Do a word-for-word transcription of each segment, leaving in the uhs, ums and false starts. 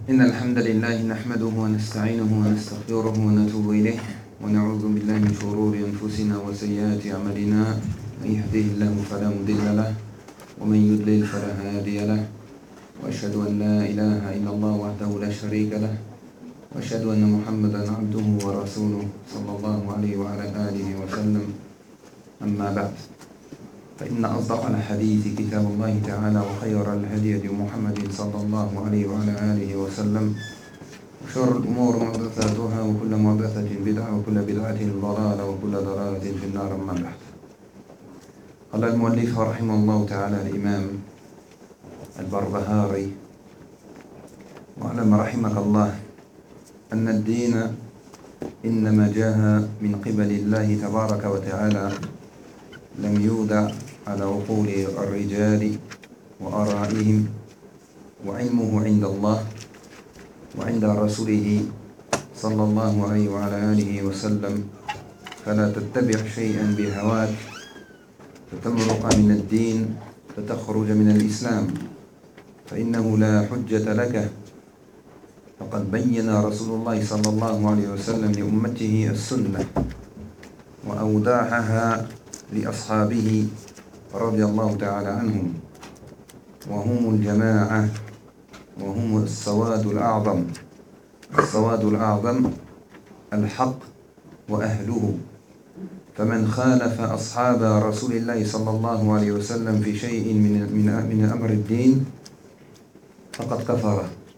إن الحمد لله نحمده ونستعينه ونستغفره ونتوب إليه ونعوذ بالله من شرور أنفسنا وسيئات أعمالنا. من يهده الله فلا مضل له ومن يضلل فلا هادي له وأشهد أن لا إله إلا الله وحده لا شريك له وأشهد أن محمدا عبده ورسوله صلى الله عليه وعلى آله وسلم. أما بعد، فإن أصدق الحديث كتاب الله تعالى وخير الهدي هدي محمد صلى الله عليه وعلى آله وسلم وشر الأمور محدثاتها وكل محدثة بدعة وكل بدعة ضلالة وكل ضلالة في النار. أما بعد، قال المؤلف رحمه الله تعالى الإمام البربهاري: واعلم رحمك الله أن الدين إنما جاء من قبل الله تبارك وتعالى، لم يودع على عقول الرجال وآرائهم، وعلمه عند الله وعند رسوله صلى الله عليه وعلى آله وسلم. فلا تتبع شيئا بهواك فتمرق من الدين فتخرج من الإسلام، فإنه لا حجة لك. فقد بين رسول الله صلى الله عليه وسلم لأمته السنة وأودعها لأصحابه رضي الله تعالى عنهم، وهم الجماعة وهم السواد الأعظم. السواد الأعظم الحق وأهله، فمن خالف أصحاب رسول الله صلى الله عليه وسلم في شيء من من من أمر الدين فقد كفر.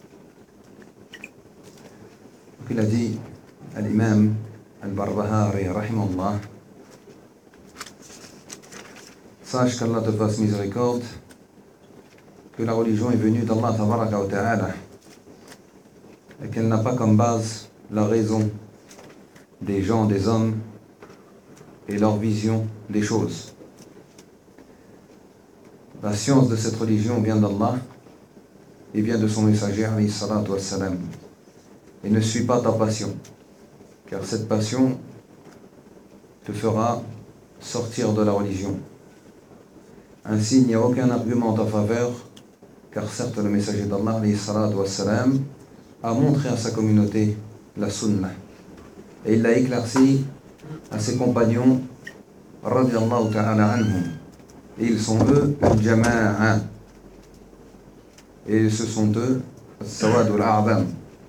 qu'il a dit à l'imam al-Barbahari rahimahullah: sache qu'Allah te fasse miséricorde, que la religion est venue d'Allah tabaraka wa ta'ala et qu'elle n'a pas comme base la raison des gens, des hommes et leur vision des choses. La science de cette religion vient d'Allah et vient de son messager alayhi salatu wassalam. Et ne suis pas ta passion, car cette passion te fera sortir de la religion. Ainsi, il n'y a aucun argument en ta faveur, car certes le messager d'Allah alayhi salatu wassalam a montré à sa communauté la sunna, et il l'a éclairci à ses compagnons radiyallahu ta'ala anhum, et ils sont eux al-jama'a, et ce sont eux al-sawad al-a'zam,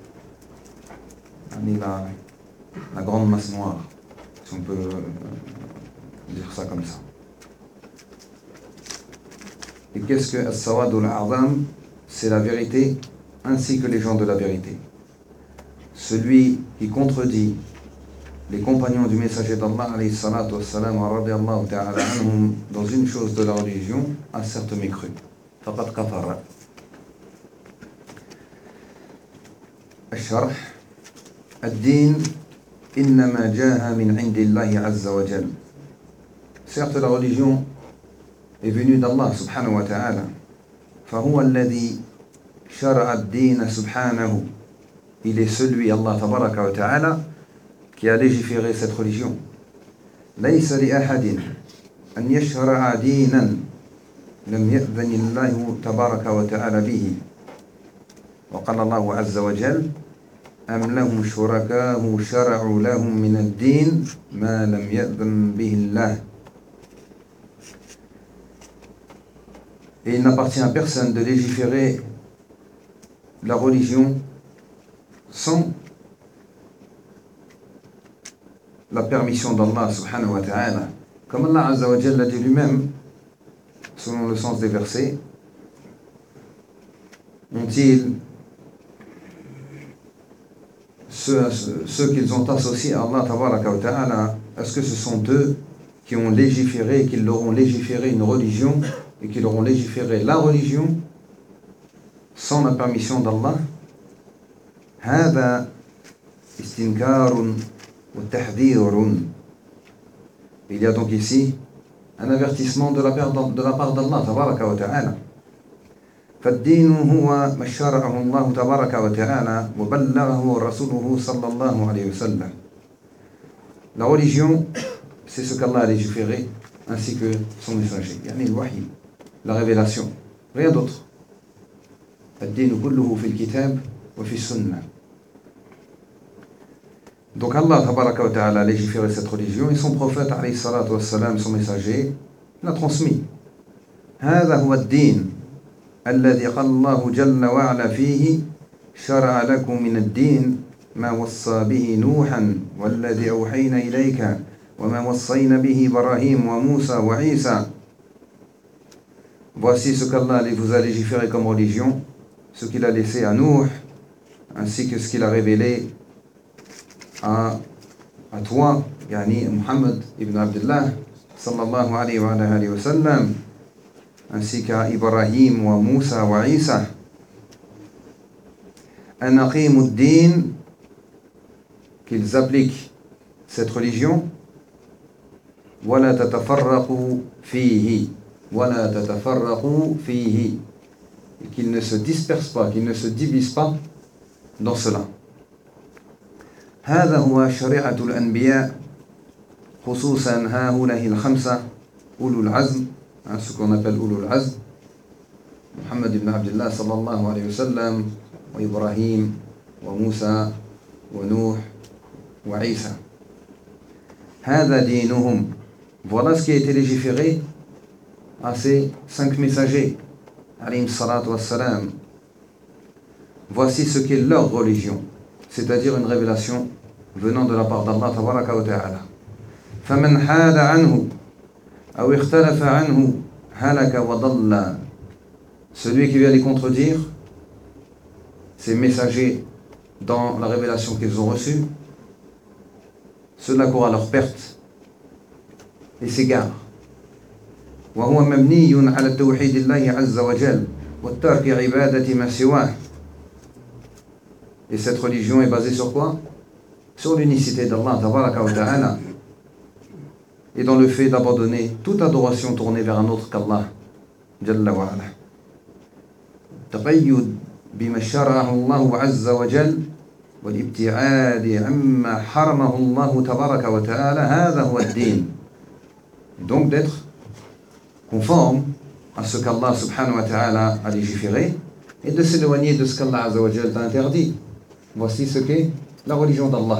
La, la grande masse noire, si on peut dire ça comme ça. Et qu'est-ce que As-Sawad al-A'zam? C'est la vérité ainsi que les gens de la vérité. Celui qui contredit les compagnons du messager d'Allah alayhi salatu wassalam radiyallahu ta'ala anhum dans une chose de la religion a certes mécru. Faqad kafara. Al-Sharh: الدين إنما جاء من عند الله عز وجل. Certes, la religion est venue d'Allah subhanahu wa ta'ala. فهو الذي شرع الدين سبحانه. Il est celui, Allah tabaraka wa ta'ala, qui a légiféré cette religion. ليس لأحد أن يشرع دينا لم يأذن الله تبارك وتعالى به. وقال الله عز وجل: أم لهم شركاء شرعوا لهم من الدين ما لم يأذن به الله. Et il n'appartient à personne de légiférer la religion sans la permission d'Allah subhanahu wa ta'ala. Comme Allah azza wa jalla l'a dit lui-même, selon le sens des versets: ont-ils Ceux, ceux qu'ils ont associés à Allah tabaraka wa ta'ala, est-ce que ce sont eux qui ont légiféré, qui leur ont légiféré une religion et qui leur ont légiféré la religion sans la permission d'Allah? هذا استنكار وتحذير. Il y a donc ici un avertissement de la part d'Allah tabaraka wa ta'ala. فالدين هو ما شرعه الله تبارك وتعالى وبلغه رسوله صلى الله عليه وسلم. La religion, c'est ce qu'Allah a légiféré ainsi que son messager, yani le wahi, la révélation, rien d'autre. الدين كله في الكتاب وفي السنة. Donc Allah tabaraka wa ta'ala a légiféré cette religion et son prophète alayhi salatu wa salam, son messager, l'a transmis. هذا هو الدين الذي قال الله جل وعلا فيه شرع لكم من الدين ما وصى به نوحا والذي أوحينا إليك وما وصينا به إبراهيم وموسى وعيسى. Voici ce qu'Allah vous a légiféré comme religion, ce qu'il a laissé à Nuh, ainsi que ce qu'il a révélé à, à toi, yani Muhammad ibn Abdullah, sallallahu alayhi wa alayhi wa sallam, ainsi qu'à Ibrahim wa Moussa wa Isa. An aqimu ad-din, qu'ils appliquent cette religion, wa la tatafarraqu fihi. وَلَا تَتَفَرَّقُوا فِيهِ, et qu'ils ne se dispersent pas, qu'ils ne se divisent pas dans cela. هذا هو شريعة الأنبياء خصوصا هؤلاء الخمسة أولو العزم, hein, ce qu'on appelle أولو العزم, محمد بن عبد الله صلى الله عليه وسلم وإبراهيم وموسى ونوح وعيسى. هذا دينهم. Voilà ce qui a été légiféré à ces cinq messagers, alayhim salatu wassalam. Voici ce qu'est leur religion, c'est-à-dire une révélation venant de la part d'Allah tabaraka wa ta'ala. فَمَنْ حَادَ عَنْهُ أَوْ اخْتَلَفَ عَنْهُ هَلَكَ وَضَلَّ. Celui qui vient les contredire, ces messagers dans la révélation qu'ils ont reçue, cela court à leur perte et s'égare. وهو مبني على توحيد الله عز وجل والترك عبادة ما سواه. Et cette religion est basée sur quoi? Sur l'unicité d'Allah tabaraka wa ta'ala et dans le fait d'abandonner toute adoration tournée vers un autre qu'Allah jalla wa ala. تقيد بما شرعه الله عز وجل والابتعاد عما حرمه الله تبارك وتعالى هذا هو الدين. Donc d'être conforme à ce qu'Allah subhanahu wa ta'ala a légiféré et de s'éloigner de ce qu'Allah azza wa jalla t'a interdit. Voici ce qu'est la religion d'Allah.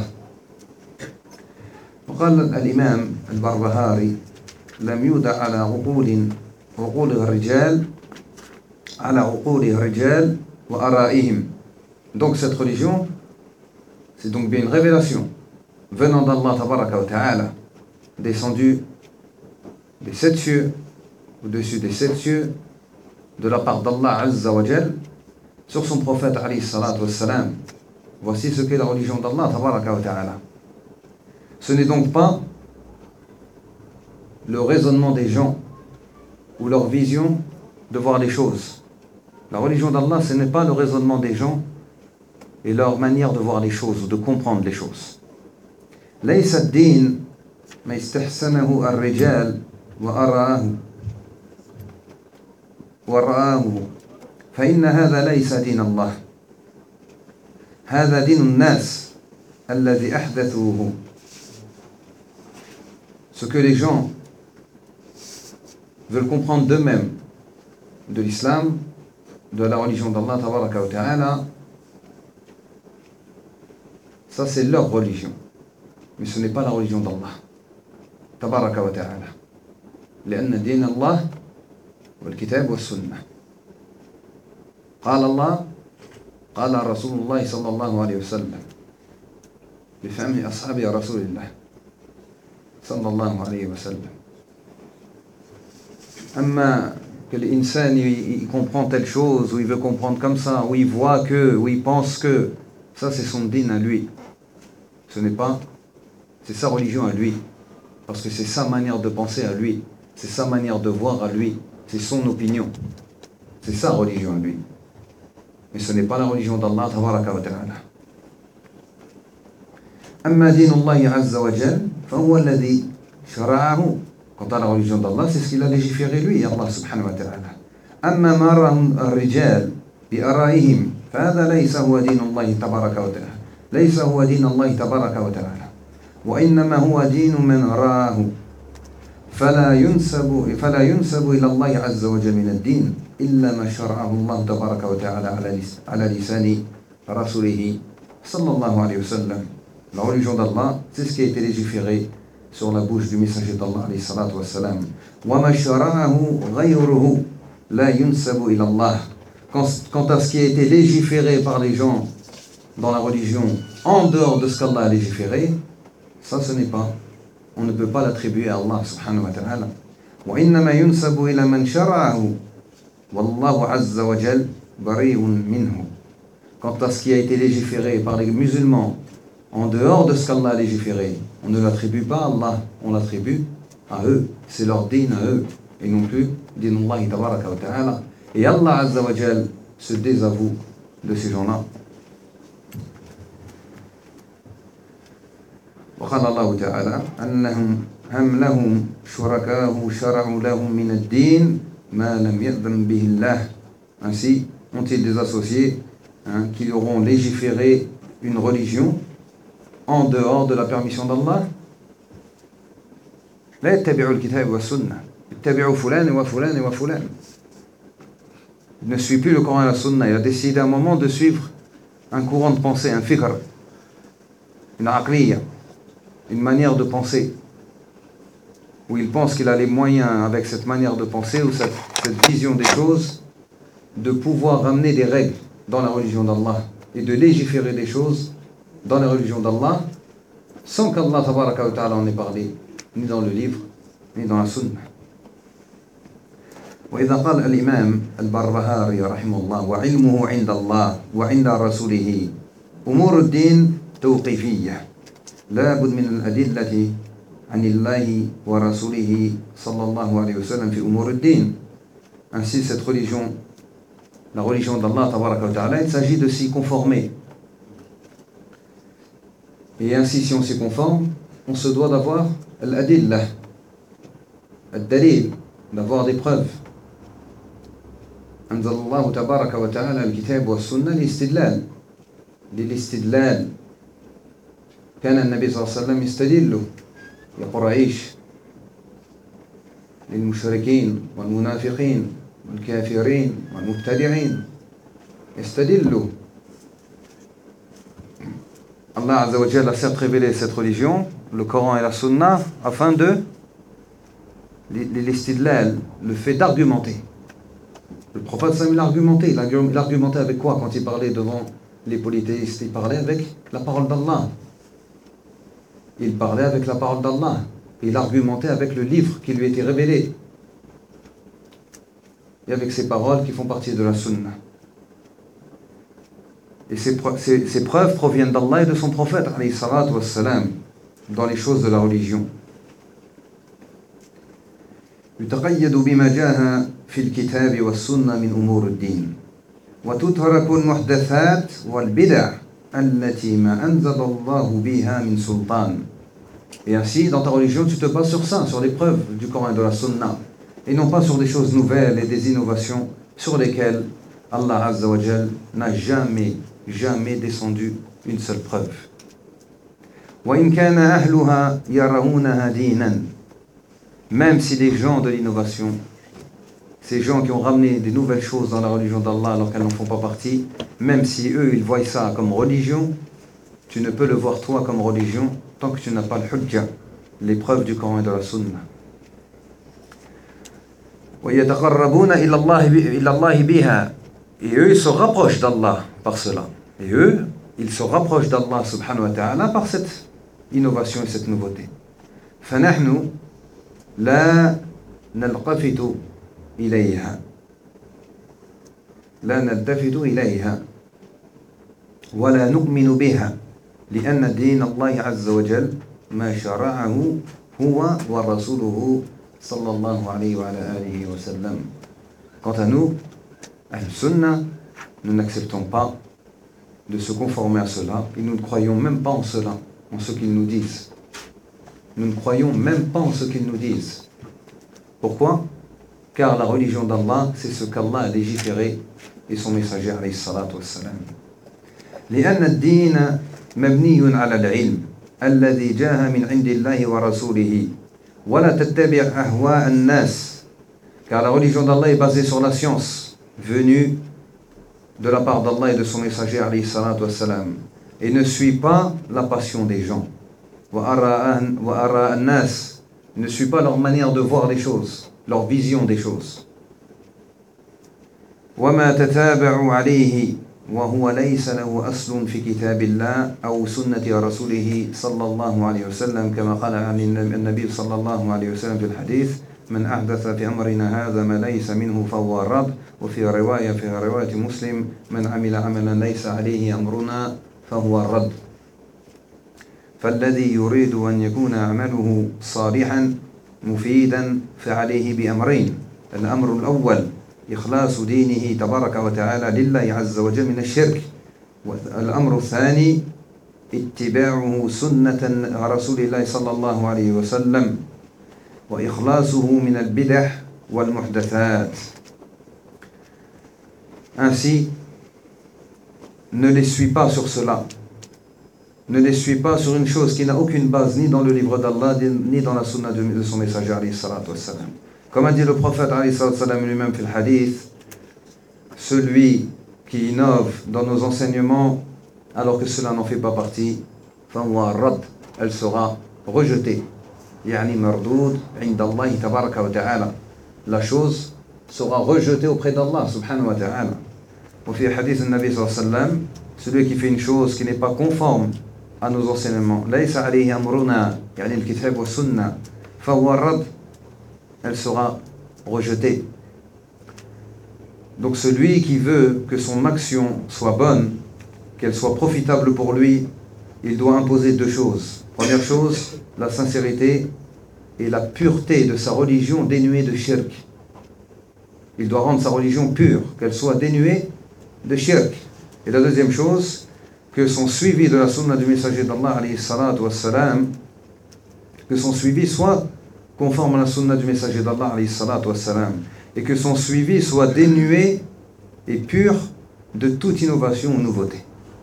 وقال الإمام البربهاري لم يودع على عقول عقول الرجال على عقول الرجال وآرائهم. Donc cette religion, c'est donc bien une révélation venant d'Allah tabaraka wa ta'ala, descendue des sept cieux, au-dessus des sept cieux, de la part d'Allah Azza wa Jal, sur son prophète alayhi salatu wassalam. Voici ce qu'est la religion d'Allah tabaraka wa ta'ala. Ce n'est donc pas le raisonnement des gens ou leur vision de voir les choses. La religion d'Allah, ce n'est pas le raisonnement des gens et leur manière de voir les choses ou de comprendre les choses. ليس الدين ما استحسنه الرجال وأراه ورآه فإن هذا ليس دين الله هذا دين الناس الذي أحدثوه. Ce que les gens veulent comprendre d'eux-mêmes de l'islam, de la religion d'Allah tabaraka wa ta'ala, ça c'est leur religion, mais ce n'est pas la religion d'Allah tabaraka wa ta'ala. لأن دين الله والكتاب والسنة. قال الله قال رسول الله صلى الله عليه وسلم بفهم أصحاب رسول الله صلى الله عليه وسلم. أما que l'insan il comprend telle chose, ou il veut comprendre comme ça, ou il voit que, ou il pense que, ça c'est son din à lui. Ce n'est pas, c'est sa religion à lui, parce que c'est sa manière de penser à lui, c'est sa manière de voir à lui, c'est son opinion, c'est sa religion à lui. Mais ce n'est pas la religion d'Allah tabaraka wa ta'ala. أما دين الله عز وجل فهو الذي شرعه. Quant à la religion d'Allah, c'est ce qu'il a légiféré lui, Allah subhanahu wa ta'ala. أما ما راه الرجال بآرائهم فهذا ليس هو دين الله تبارك وتعالى ليس هو دين الله تبارك وتعالى وإنما هو دين من راه فلا ينسب فلا ينسب إلى الله عز وجل من الدين إلا ما شرعه الله تبارك وتعالى على على لسان rasulihi sallallahu alayhi wa sallam. La religion d'Allah, c'est ce qui a été légiféré sur la bouche du messager d'Allah alayhi salatu wa salam. Wa ma shara'ahu ghayruhu la yunsabu ila Allah. Quant à ce qui a été légiféré par les gens dans la religion en dehors de ce qu'Allah a légiféré, ça ce n'est pas, on ne peut pas l'attribuer à Allah subhanahu wa ta'ala. Wa innama yunsabu ila man shara'ahu wallahu azza wa jal bari'un minhu. Quant à ce qui a été légiféré par les musulmans en dehors de ce qu'Allah a légiféré, on ne l'attribue pas à Allah, on l'attribue à eux, c'est leur din à eux, et non plus din Allah tabaraka wa ta'ala. Et Allah azza wa jal se désavoue de ces gens-là. وقال الله تعالى أنهم هم لهم شركاء شرعوا لهم من الدين ما لم يأذن به الله. Ainsi ont-ils des associés hein, qui auront légiféré une religion en dehors de la permission d'Allah. لا يتبعوا الكتاب والسنة يتبعوا فلان وفلان وفلان. Il ne suit plus le Coran et la Sunna. Il a décidé à un moment de suivre un courant de pensée, un fikr, une aqliya, une manière de penser, où il pense qu'il a les moyens, avec cette manière de penser ou cette, cette vision des choses, de pouvoir ramener des règles dans la religion d'Allah et de légiférer des choses dans la religion d'Allah sans qu'Allah tabaraka wa ta'ala en ait parlé, ni dans le livre, ni dans la Sunna. وإذا قال الإمام البربهاري رحمه الله وعلمه عند الله وعند رسوله أمور الدين توقيفية لا بد من الأدلة عن الله ورسوله صلى الله عليه وسلم في أمور الدين. Ainsi cette religion, la religion d'Allah tabaraka wa ta'ala, il s'agit de s'y conformer. Et ainsi si on s'y conforme, on se doit d'avoir l'adillah, al-dalil, d'avoir des preuves. أنزل الله تبارك وتعالى الكتاب والسنة للاستدلال للاستدلال كان النبي صلى الله عليه وسلم يستدل لقريش للمشركين والمنافقين والكافرين والمبتدعين يستدل. Allah Azza wa Jalla a certes révélé cette religion, le Coran et la Sunna, afin de l'istidlal, le fait d'argumenter. Le prophète sallam il a argumenté, il a argumenté avec quoi quand il parlait devant les polythéistes? Il parlait avec la parole d'Allah. Il parlait avec la parole d'Allah. Il argumentait avec le livre qui lui était révélé. Et avec ces paroles qui font partie de la Sunna. Et ces, ces, ces preuves proviennent d'Allah et de son prophète, alayhi salatu wassalam, dans les choses de la religion. يتقيد بما جاء في الكتاب والسنة من أمور الدين وتترك المحدثات والبدع التي ما أنزل الله بها من سلطان. Et ainsi, dans ta religion, tu te bases sur ça, sur les preuves du Coran et de la Sunna, et non pas sur des choses nouvelles et des innovations sur lesquelles Allah Azza wa Jal n'a jamais, jamais descendu une seule preuve. وإن كان أهلها يرونها دينا. Même si les gens de l'innovation, ces gens qui ont ramené des nouvelles choses dans la religion d'Allah alors qu'elles n'en font pas partie, même si eux ils voient ça comme religion, tu ne peux le voir toi comme religion tant que tu n'as pas le hujja, l'épreuve du Coran et de la Sunna. وَيَتَقَرَّبُونَ إِلَى اللَّهِ بِهَا. Et eux ils se rapprochent d'Allah par cela. Et eux ils se rapprochent d'Allah subhanahu wa ta'ala par cette innovation et cette nouveauté. فَنَحْنُ لا نلتفت إليها لا نلتفت إليها ولا نؤمن بها لأن دين الله عز وجل ما شرعه هو ورسوله صلى الله عليه وعلى آله وسلم. Quant à nous, Ahl-Sunnah, nous n'acceptons pas de se conformer à cela et nous ne croyons même pas en cela, en ce qu'ils nous disent. Nous ne croyons même pas en ce qu'ils nous disent. Pourquoi? Car la religion d'Allah, c'est ce qu'Allah a légiféré et son messager alayhi salatu wassalam. لأن الدين مبني على العلم الذي جاء من عند الله ورسوله ولا تتبع أهواء الناس. Car la religion d'Allah est basée sur la science venue de la part d'Allah et de son messager alayhi salatu wassalam, et ne suis pas la passion des gens. Wa ara an-nas, ne suis pas leur manière de voir les choses, leur vision des choses. Wa ma tataba'u alayhi wa huwa laysa lahu aslun fi kitabillah aw sunnati rasulih sallallahu alayhi wa sallam kama qala an-nabi sallallahu alayhi wa sallam fi al-hadith من أحدث في أمرنا هذا ما ليس منه فهو رد وفي رواية في رواية مسلم من عمل عملا ليس عليه أمرنا فهو الرد فالذي يريد أن يكون عمله صالحا مفيدا فعليه بأمرين الأمر الأول إخلاص دينه تبارك وتعالى لله عز وجل من الشرك والأمر الثاني اتباعه سنة رسول الله صلى الله عليه وسلم وإخلاصه من البدع والمحدثات. Ainsi, ne les suis pas sur cela. Ne les suis pas sur une chose qui n'a aucune base ni dans le livre d'Allah ni dans la sunna de son messager alayhi salatu wassalam. Comme a dit le prophète alayhi salatu wassalam lui-même في الحديث, celui qui innove dans nos enseignements alors que cela n'en fait pas partie, فهو الرد, elle sera rejetée. يعني مردود عند الله تبارك وتعالى, la chose sera rejetée auprès d'Allah subhanahu wa ta'ala. وفي حديث النبي صلى الله عليه وسلم, celui qui fait une chose qui n'est pas conforme à nos enseignements, ليس عليه أمرنا, يعني الكتاب والسنة, فهو الرد, elle sera rejetée. Donc celui qui veut que son action soit bonne, qu'elle soit profitable pour lui, il doit imposer deux choses. Première chose, la sincérité et la pureté de sa religion dénuée de shirk. Il doit rendre sa religion pure, qu'elle soit dénuée de shirk. Et la deuxième chose, que son suivi de la sunna du messager d'Allah alayhi salatu wassalam, que son suivi soit conforme à la sunna du messager d'Allah alayhi salatu wassalam, et que son suivi soit dénué et pur de toute innovation ou nouveauté.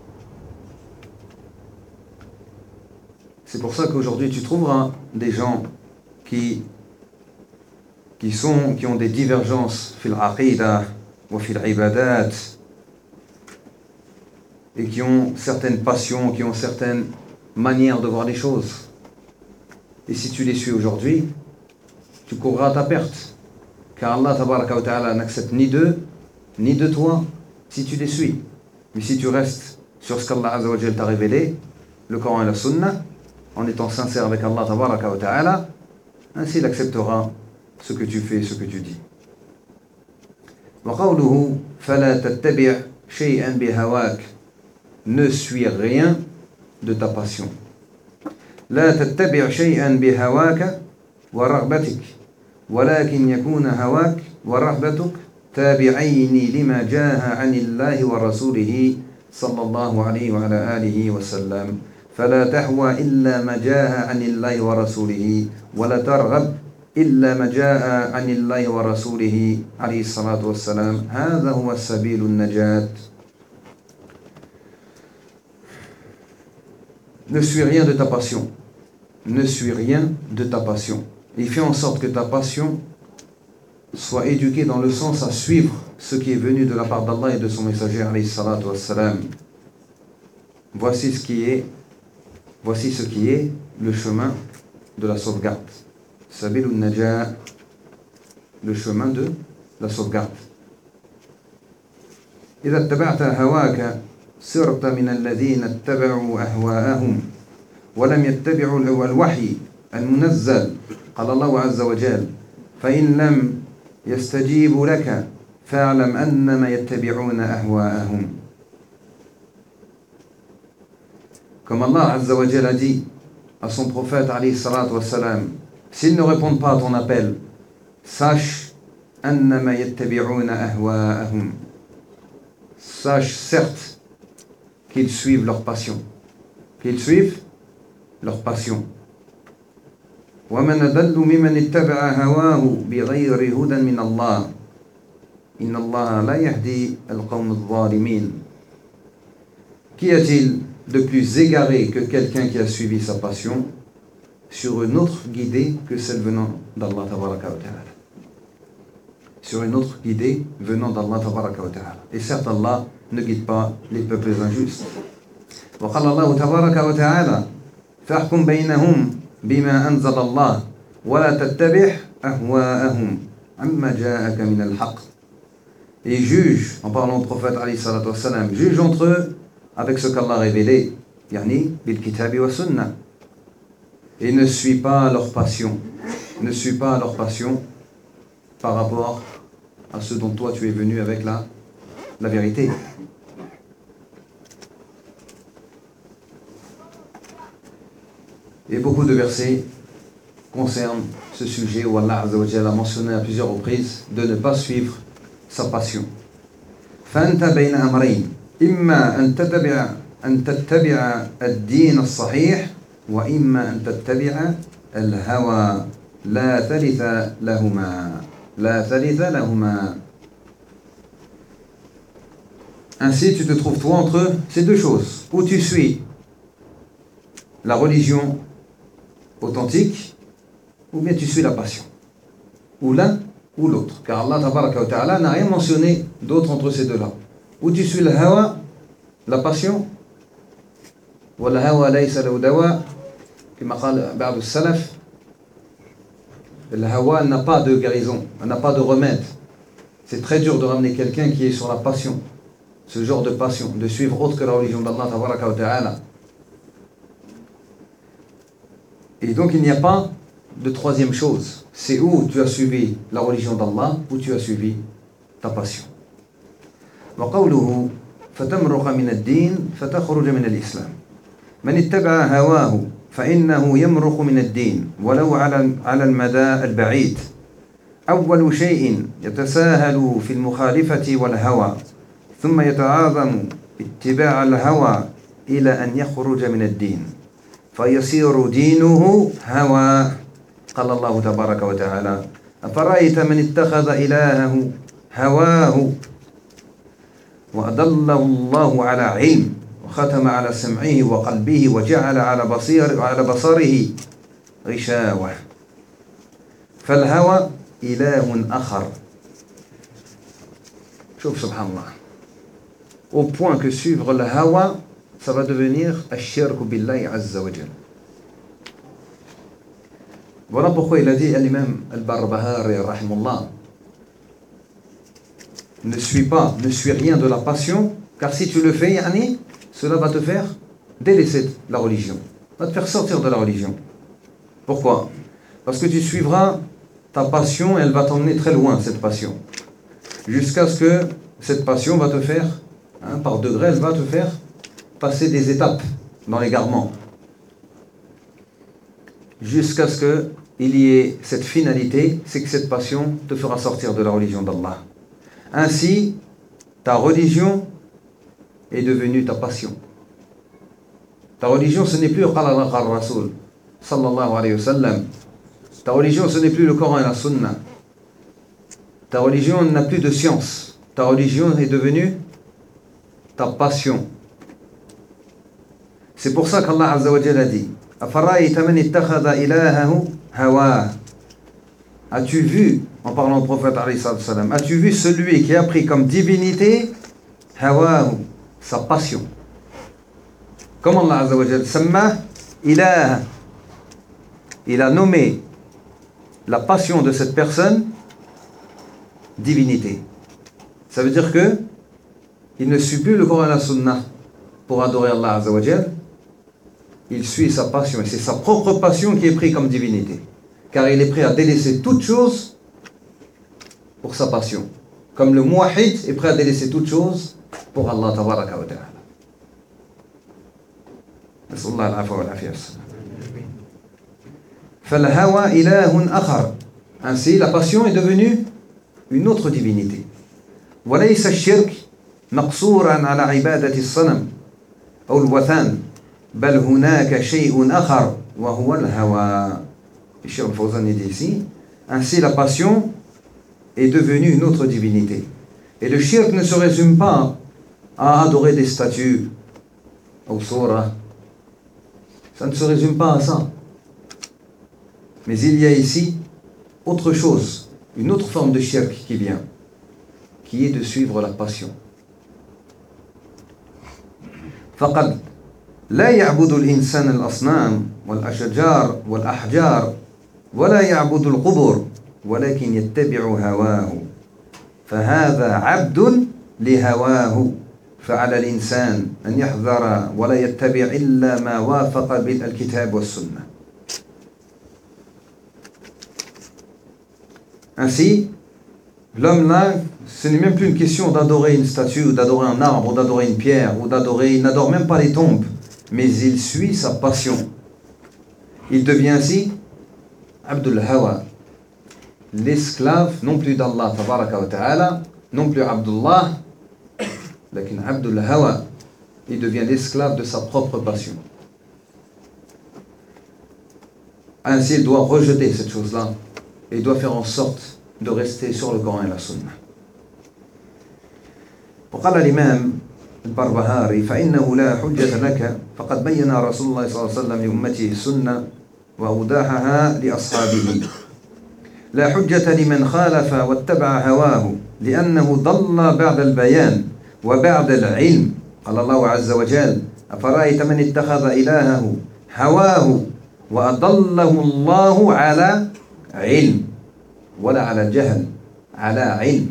C'est pour ça qu'aujourd'hui tu trouveras des gens qui, qui, sont, qui ont des divergences fil aqida ou fil ibadat et qui ont certaines passions, qui ont certaines manières de voir les choses. Et si tu les suis aujourd'hui, tu courras à ta perte. Car Allah tabaraka wa ta'ala n'accepte ni d'eux, ni de toi, si tu les suis. Mais si tu restes sur ce qu'Allah azza wa jalla t'a révélé, le Coran et la Sunna, en étant sincère avec Allah tabaraka wa ta'ala, ainsi il acceptera ce que tu fais, ce que tu dis. وقوله فلا تتبع شيئا بهواك, ne suis rien de ta passion. لا تتبع شيئا بهواك ورغبتك ولكن يكون هواك ورغبتك تابعين لما جاء عن الله ورسوله صلى الله عليه وعلى آله وسلم فلا تهوى إلا ما جاء عن الله ورسوله ولا ترغب إلا ما جاء عن الله ورسوله عليه الصلاة والسلام هذا هو سبيل النجاة. Ne suis rien de ta passion. Ne suis rien de ta passion. Et fais en sorte que ta passion soit éduquée dans le sens à suivre ce qui est venu de la part d'Allah et de son messager alayhi salatu wassalam. Voici ce qui est Voici ce qui est le chemin de la sauvegarde. Sabilun Najah, le chemin de la sauvegarde. إذا اتبعت هواك صرت من الذين اتبعوا أهواءهم ولم يتبعوا الوحي المنزل. قال الله عز وجل فإن لم يستجيبوا لك فاعلم أنما يتبعون أهواءهم. Comme Allah Azza wa Jalla a dit à son prophète alayhi salatu wassalam, s'ils ne répondent pas à ton appel, sache annama yattabi'una ahwa'ahum. Sache certes qu'ils suivent leur passion, qu'ils suivent leur passion. ومن أضل ممن اتبع هواه بغير هدى من الله إن الله لا يهدي القوم الظالمين. Qu'y a-t-il de plus égaré que quelqu'un qui a suivi sa passion sur une autre guidée que celle venant d'Allah tabaraka wa ta'ala, sur une autre guidée venant d'Allah tabaraka wa ta'ala. Et certes Allah ne guide pas les peuples injustes. وقال الله تبارك وتعالى فاحكم بينهم بما أنزل الله ولا تتبع أهواءهم عما جاءك من الحق. Et juge, en parlant au prophète alayhi salatu wassalam, juge entre eux avec ce qu'Allah a révélé, yani bil kitabi wa sunnah. Et ne suis pas leur passion, ne suis pas leur passion par rapport à ce dont toi tu es venu avec la, la vérité. Et beaucoup de versets concernent ce sujet où Allah Azza wa Jalla a mentionné à plusieurs reprises de ne pas suivre sa passion. فأنت بين أمرين إما أن تتبع أن تتبع الدين الصحيح وإما أن تتبع الهوى لا ثالث لهما لا ثالث لهما. Ainsi tu te trouves toi entre ces deux choses, où tu suis la religion authentique ou bien tu suis la passion, ou l'un ou l'autre, car Allah tabaraka wa ta'ala n'a rien mentionné d'autre entre ces deux-là. Ou tu suis le hawa, la passion, ou le hawa laysa lahu dawa, comme قال بعض السلف, le hawa n'a pas de guérison, n'a pas de remède. C'est très dur de ramener quelqu'un qui est sur la passion, ce genre de passion, de suivre autre que la religion d'Allah tabaraka wa ta'ala. Et donc il n'y a pas de troisième chose. C'est où tu as suivi la religion d'Allah ou tu as suivi ta passion. وقوله فتمرق من الدين فتخرج من الإسلام من اتبع هواه فإنه يمرق من الدين ولو على على المدى البعيد. أول شيء يتساهل في المخالفة والهوى ثم يتعاظم اتباع الهوى إلى أن يخرج من الدين فيصير دينه هوى. قال الله تبارك وتعالى أفرأيت من اتخذ إلهه هواه وأضله الله على علم وختم على سمعه وقلبه وجعل على بصير على بصره غشاوة فالهوى إله آخر. شوف سبحان الله, au point que suivre le hawa ça va devenir ash-shirku billahi azza wa jalla. Voilà pourquoi il a dit à l'imam al-Barbahari rahimahullah, ne suis pas, ne suis rien de la passion, car si tu le fais, yani, cela va te faire délaisser la religion, va te faire sortir de la religion. Pourquoi? Parce que tu suivras ta passion, elle va t'emmener très loin, cette passion, jusqu'à ce que cette passion va te faire, hein, par degré, elle va te faire passer des étapes dans l'égarement, jusqu'à ce que il y ait cette finalité, c'est que cette passion te fera sortir de la religion d'Allah. Ainsi, ta religion est devenue ta passion. Ta religion, ce n'est plus le Qala Allah Qala Rasul sallallahu alayhi wa sallam. Ta religion, ce n'est plus le Coran et la Sunna. Ta religion n'a plus de science. Ta religion est devenue ta passion. C'est pour ça qu'Allah Azza wa Jalla dit Afara'ayta man ittakhadha ilahahu hawa. As-tu vu, en parlant au prophète alayhi salam, as-tu vu celui qui a pris comme divinité hawa, sa passion? Comme Allah Azza wa Jalla samma ilaha, il a nommé la passion de cette personne divinité. Ça veut dire que il ne suit plus le Coran et la Sunna pour adorer Allah Azza wa Jalla. Il suit sa passion, et c'est sa propre passion qui est prise comme divinité, car il est prêt à délaisser toute chose pour sa passion, comme le muwahhid est prêt à délaisser toute chose pour Allah tabaraka wa ta'ala. Nas'allahu al-afwa wal afiyah. فالهوى إله آخر. Ainsi, la passion est devenue une autre divinité. وليس الشرك مقصورا على عبادة الصنم أو الوثن بل هناك شيء آخر وهو الهوى. Le Cheikh Al-Fawzan dit ici, ainsi la passion est devenue une autre divinité. Et le shirk ne se résume pas à adorer des statues ou surah. Ça ne se résume pas à ça. Mais il y a ici autre chose, une autre forme de shirk qui vient, qui est de suivre la passion. فقد لا يعبد الإنسان الأصنام والأشجار والأحجار ولا يعبد القبور ولكن يتبع هواه فهذا عبد لهواه فعلى الإنسان أن يحذر ولا يتبع إلا ما وافق بالكتاب والسنة. Ainsi, l'homme là, ce n'est même plus une question d'adorer une statue, ou d'adorer un arbre, ou d'adorer une pierre, ou d'adorer, il n'adore même pas les tombes, mais il suit sa passion. Il devient ainsi Abdul Hawa, l'esclave non plus d'Allah tabaraka wa ta'ala, non plus Abdullah, mais Abdul Hawa, il devient l'esclave de sa propre passion. Ainsi, il doit rejeter cette chose-là et il doit faire en sorte de rester sur le Coran et la Sunna. وقال الإمام البربهاري فإنه لا حجة لك فقد بين رسول الله صلى الله عليه وسلم لأمته السنة وأوضاحها لأصحابه لا حجة لمن خالف واتبع هواه لأنه ضل بعد البيان وبعد العلم. قال الله عز وجل أفرأيت من اتخذ إلهه هواه وأضله الله على علم ولا على جهل على علم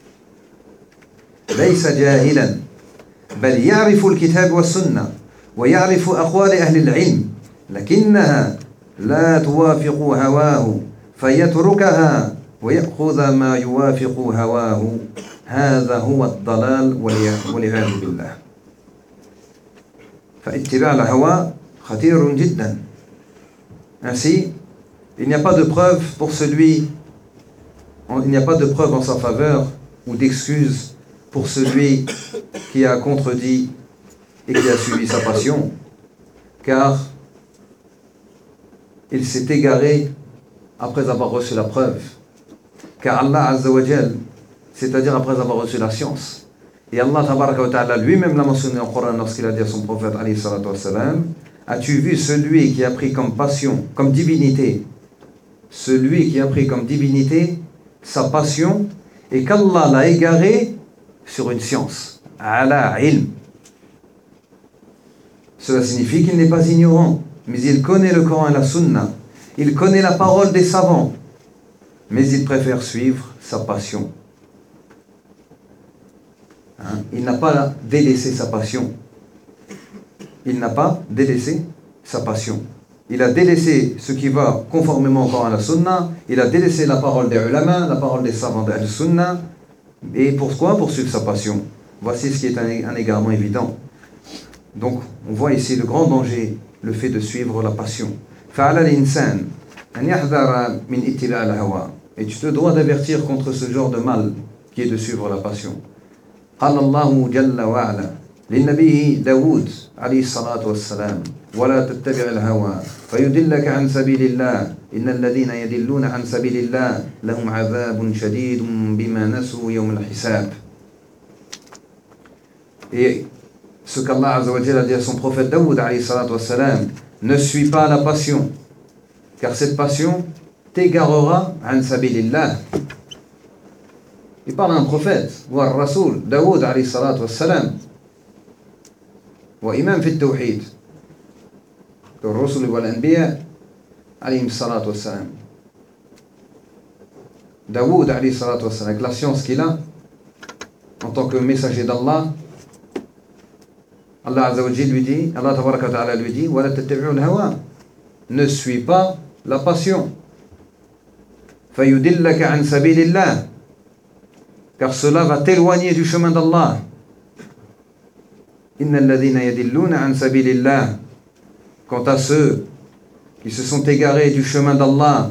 ليس جاهلا بل يعرف الكتاب والسنة ويعرف أقوال أهل العلم لكنها لا توافق هواه فيتركها ويأخذ ما يوافق هواه هذا هو الضلال والعياذ بالله. فاتباع الهوى خطير جدا. Ainsi, il n'y a pas de preuve pour celui, il n'y a pas de preuve en sa faveur ou d'excuse pour celui qui a contredit et qui a suivi sa passion, car il s'est égaré après avoir reçu la preuve. Car Allah Azza wa Jal, c'est-à-dire après avoir reçu la science, et Allah Tabaraka wa Ta'ala lui-même l'a mentionné en Coran lorsqu'il a dit à son prophète alayhi salatu wa salam, as-tu vu celui qui a pris comme passion, comme divinité, celui qui a pris comme divinité sa passion et qu'Allah l'a égaré sur une science, ala ilm. Cela signifie qu'il n'est pas ignorant, mais il connaît le Coran et la Sunna, il connaît la parole des savants, mais il préfère suivre sa passion. Hein? Il n'a pas délaissé sa passion. Il n'a pas délaissé sa passion. Il a délaissé ce qui va conformément au Coran et à la Sunna, il a délaissé la parole des ulama, la parole des savants de la Sunna. Et pourquoi? Pour suivre sa passion. Voici ce qui est un, un égarement évident. Donc, on voit ici le grand danger, le fait de suivre la passion. فَعَلَى الْإِنسَانِ أَنْ يَحْذَرَ مِنْ إِتِّبَاعِ الْهَوَى. Et tu te dois d'avertir contre ce genre de mal qui est de suivre la passion. قال الله جل وعلا للنبي داود عليه الصلاة والسلام ولا تتبع الهوى فيدلك عن سبيل الله إن الذين يدلون عن سبيل الله لهم عذاب شديد بما نسوا يوم الحساب. Et ce qu'Allah Azza wa Jalla a dit à son prophète Daoud alayhi salatu wassalam, ne suis pas la passion, car cette passion t'égarera an sabilillah. Il parle à un prophète, ou à un rasoul, Daoud alayhi salatu wassalam, ou imam fi tawhid, le rasoul wal anbiya alayhi salatu wassalam. Daoud alayhi salatu wassalam, avec la science qu'il a, en tant que messager d'Allah, Allah Azza wa Jalla lui dit, Allah Tabaraka wa Ta'ala lui dit, وَلَا تَتَّبِعُوا الْهَوَى, ne suis pas la passion. فَيُدِلَّكَ عَنْ سَبِيلِ اللَّهِ, car cela va t'éloigner du chemin d'Allah. إِنَّ الَّذِينَ يَدِلُّونَ عَنْ سَبِيلِ اللَّهِ, quant à ceux qui se sont égarés du chemin d'Allah,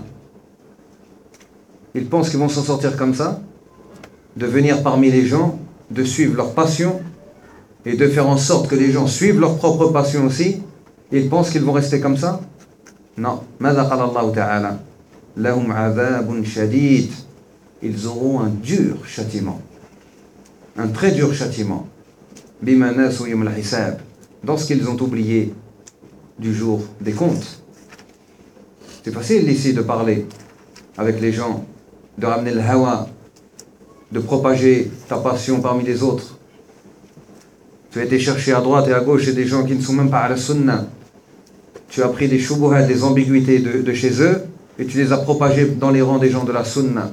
ils pensent qu'ils vont s'en sortir comme ça, de venir parmi les gens, de suivre leur passion, et de faire en sorte que les gens suivent leur propre passion aussi. Ils pensent qu'ils vont rester comme ça? Non. ماذا قال الله تعالى لهم عذاب شديد, ils auront un dur châtiment, un très dur châtiment, بما نسوا يوم الحساب, dans ce qu'ils ont oublié du jour des comptes. C'est facile ici de parler avec les gens, de ramener le hawa, de propager ta passion parmi les autres. Tu as été chercher à droite et à gauche chez des gens qui ne sont même pas à la sunna. Tu as pris des shubuhat, des ambiguïtés de, de chez eux, et tu les as propagées dans les rangs des gens de la sunna.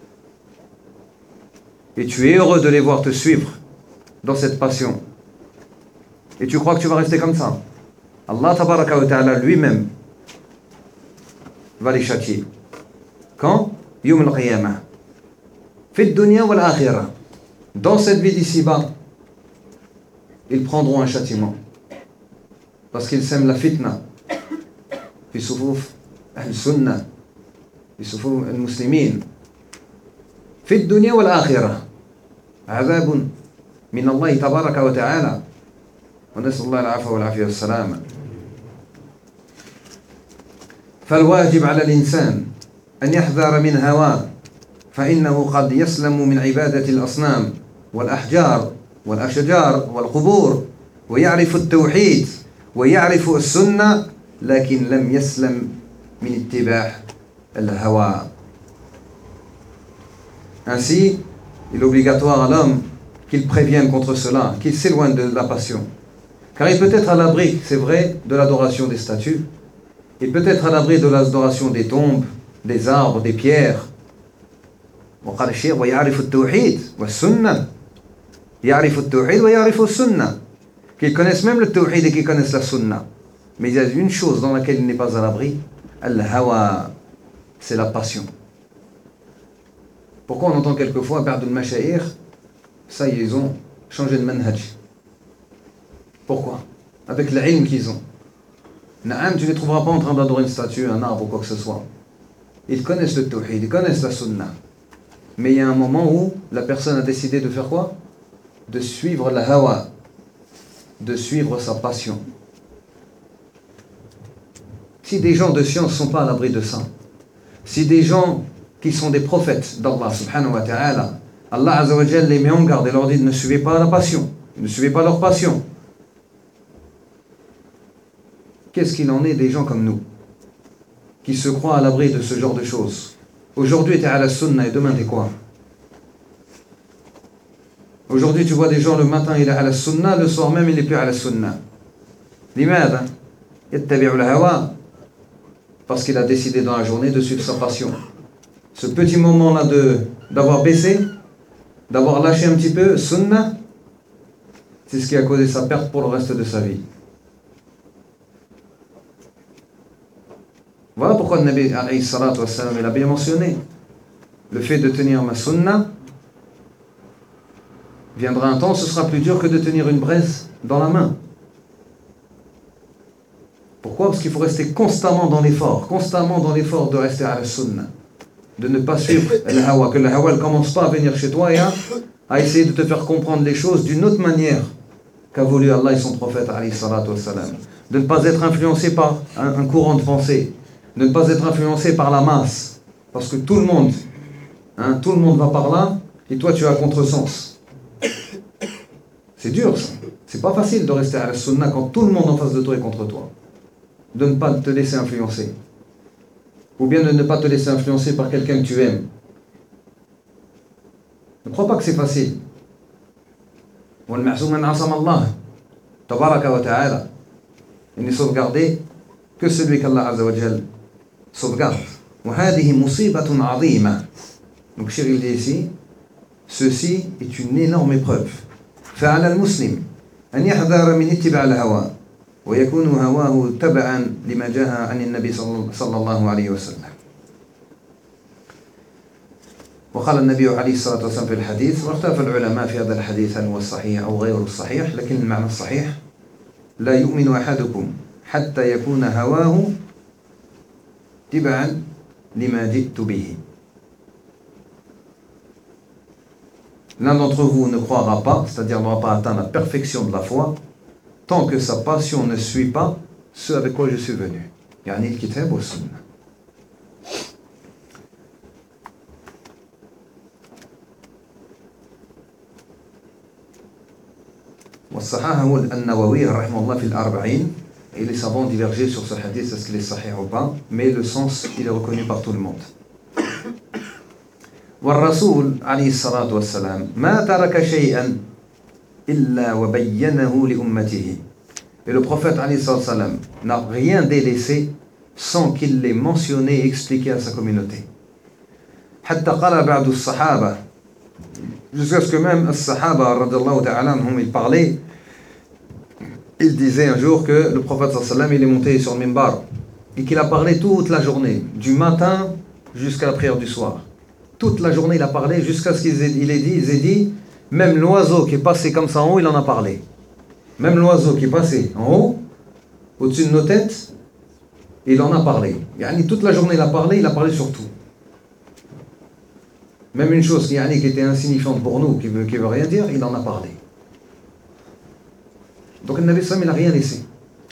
Et tu es heureux de les voir te suivre dans cette passion. Et tu crois que tu vas rester comme ça. Allah tabaraka wa ta'ala lui-même va les châtier. Quand? Yawm al-Qiyamah. Fi dunya wal akhirah. Dans cette vie d'ici-bas, ils prendront un châtiment. Parce qu'ils sèment la fitna. Fi sufuf al-sunnah. Fi sufuf al-muslimin. في الدنيا والآخرة عذاب من الله تبارك وتعالى ونسأل الله العفو والعافية والسلامة. فالواجب على الإنسان أن يحذر من هواه فإنه قد يسلم من عبادة الأصنام والأحجار والأشجار والقبور ويعرف التوحيد ويعرف السنة لكن لم يسلم من اتباع الهوى. Ainsi, il est obligatoire à l'homme qu'il prévienne contre cela, qu'il s'éloigne de la passion. Car il peut être à l'abri, c'est vrai, de l'adoration des statues, il peut être à l'abri de l'adoration des tombes, des arbres, des pierres. وقال الشيخ ويعرف التوحيد والسنة يعرف التوحيد ويعرف السنة qu'ils connaissent même le tawhid et qu'ils connaissent la sunna. Mais il y a une chose dans laquelle il n'est pas à l'abri, al-hawa, c'est la passion. Pourquoi on entend quelquefois Ba'd al-Mashayikh, ça y est, ils ont changé de manhaj. Pourquoi? Avec l'ilm qu'ils ont. Naam, tu ne les trouveras pas en train d'adorer une statue, un arbre ou quoi que ce soit. Ils connaissent le tawhid, ils connaissent la sunna. Mais il y a un moment où la personne a décidé de faire quoi? De suivre la hawa, de suivre sa passion. Si des gens de science ne sont pas à l'abri de ça, si des gens qui sont des prophètes d'Allah subhanahu wa ta'ala, Allah azza wa jalla les met en garde et leur dit ne suivez pas la passion, ne suivez pas leur passion. Qu'est-ce qu'il en est des gens comme nous, qui se croient à l'abri de ce genre de choses? Aujourd'hui tu es à la sunna et demain tu es quoi? Aujourd'hui tu vois des gens le matin il est à la sunna, le soir même il n'est plus à la sunna. لماذا؟ يتبع الهوى. Parce qu'il a décidé dans la journée de suivre sa passion. Ce petit moment-là de, d'avoir baissé, d'avoir lâché un petit peu, sunnah, c'est ce qui a causé sa perte pour le reste de sa vie. Voilà pourquoi le Nabi alayhi salatu wassalam, il a bien mentionné le fait de tenir ma sunnah. Viendra un temps, ce sera plus dur que de tenir une braise dans la main. Pourquoi? Parce qu'il faut rester constamment dans l'effort, constamment dans l'effort de rester à la sunnah, de ne pas suivre le hawa, que le hawa ne commence pas à venir chez toi et à, à essayer de te faire comprendre les choses d'une autre manière qu'a voulu Allah et son prophète alayhi salatu wassalam. De ne pas être influencé par un, un courant de pensée, de ne pas être influencé par la masse, parce que tout le monde, hein, tout le monde va par là et toi tu as contresens. C'est dur ça, c'est pas facile de rester à la sunnah quand tout le monde en face de toi est contre toi. De ne pas te laisser influencer, ou bien de ne pas te laisser influencer par quelqu'un que tu aimes. Ne crois pas que c'est facile. وَالْمَعْصُومَ مَنْ عَصَمَ اللَّهِ تَبَارَكَ وَتَعَالَى. Il n'est sauvegardé que celui qu'Allah Azza wa Jal sauvegarde. وَهَذِهِ مُصِيبَةٌ عَظِيمَةٌ. Donc Cheikh il dit ici, ceci est une énorme épreuve. فَعَلَى الْمُسْلِمِ أَنْ يَحْذَرَ مِنْ اتِّبَاعِ الْهَوَى ويكون هواه تبعا لما جاء عن النبي صلى الله عليه وسلم. وقال النبي عليه الصلاة والسلام في الحديث، واختلف العلماء في هذا الحديث هل هو الصحيح أو غير الصحيح، لكن المعنى الصحيح لا يؤمن أحدكم حتى يكون هواه تبعا لما جئت به. L'un d'entre vous ne croira pas, c'est-à-dire n'aura pas atteint la perfection de la foi, tant que sa passion ne suit pas ce avec quoi je suis venu. يعني الكتاب والسنة. والصحاح النووي رحمه الله في الأربعين. Et les savants divergent sur ce hadith, est-ce qu'il est sahih ou pas, mais le sens il est reconnu par tout le monde. والرسول عليه الصلاة والسلام ما ترك شيئا إلا وبينه لأمته. Et le prophète alayhi salam n'a rien délaissé sans qu'il l'ait mentionné et expliqué à sa communauté. حتى قال بعض الصحابة, jusqu'à ce que même الصحابة radiyallahu ta'ala anhum, ils parlaient, ils disaient un jour que le prophète sallam il est monté sur le minbar et qu'il a parlé toute la journée, du matin jusqu'à la prière du soir. Toute la journée il a parlé jusqu'à ce qu'il ait, il ait dit, il ait dit, même l'oiseau qui est passé comme ça en haut, il en a parlé. Même l'oiseau qui est passé en haut, au-dessus de nos têtes, il en a parlé. Yani, toute la journée il a parlé, il a parlé sur tout. Même une chose qui, yani, qui était insignifiante pour nous, qui ne veut, qui veut rien dire, il en a parlé. Donc le Nabi sallam il n'a rien laissé.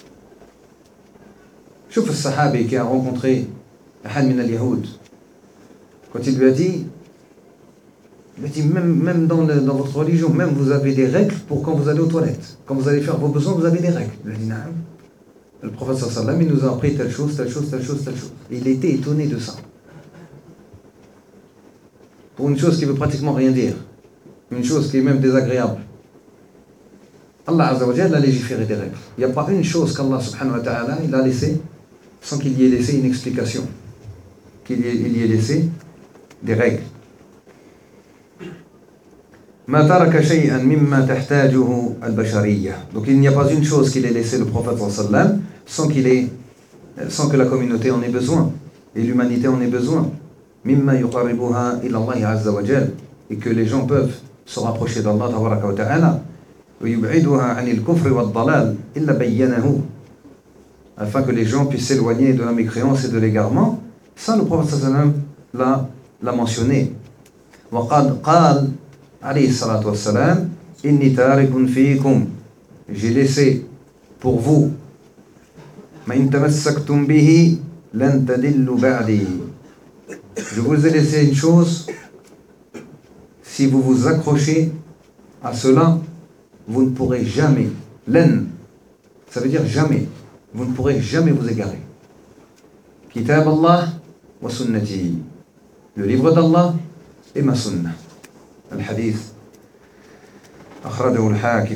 Chouf le sahabi qui a rencontré Ahad min al-Yahoud, quand il lui a dit, il a dit même, même dans, le, dans votre religion, même vous avez des règles pour quand vous allez aux toilettes. Quand vous allez faire vos besoins, vous avez des règles. Il a dit, naam. Le prophète sallam il nous a appris telle chose, telle chose, telle chose, telle chose. Et il était étonné de ça. Pour une chose qui ne veut pratiquement rien dire, une chose qui est même désagréable. Allah Azza wa Jalla a légiféré des règles. Il n'y a pas une chose qu'Allah subhanahu wa ta'ala il a laissé sans qu'il y ait laissé une explication, qu'il y ait, il y ait laissé des règles. ما ترك شيئا مما تحتاجه البشرية. Donc il n'y a pas une chose qu'il ait laissé le prophète sallam sans qu'il ait, sans que la communauté en ait besoin et l'humanité en ait besoin. مما يقربها إلى الله عز وجل, et que les gens peuvent se rapprocher d'Allah tabaraka wa ta'ala. ويبعدها عن الكفر والضلال إلا بينه, afin que les gens puissent s'éloigner de la mécréance et de l'égarement. Ça le prophète sallam l'a, l'a mentionné. وقد قال عليه الصلاة والسلام إني تارك فيكم, j'ai laissé pour vous ما إن تمسكتم به لن تضلوا بعدي. Je vous ai laissé une chose, si vous vous accrochez à cela, vous ne pourrez jamais, len, ça veut dire jamais, vous ne pourrez jamais vous égarer. Kitab Allah wa sunnati, le livre d'Allah et ma sunnah. Al-hadith, akhrajahu al-hakim.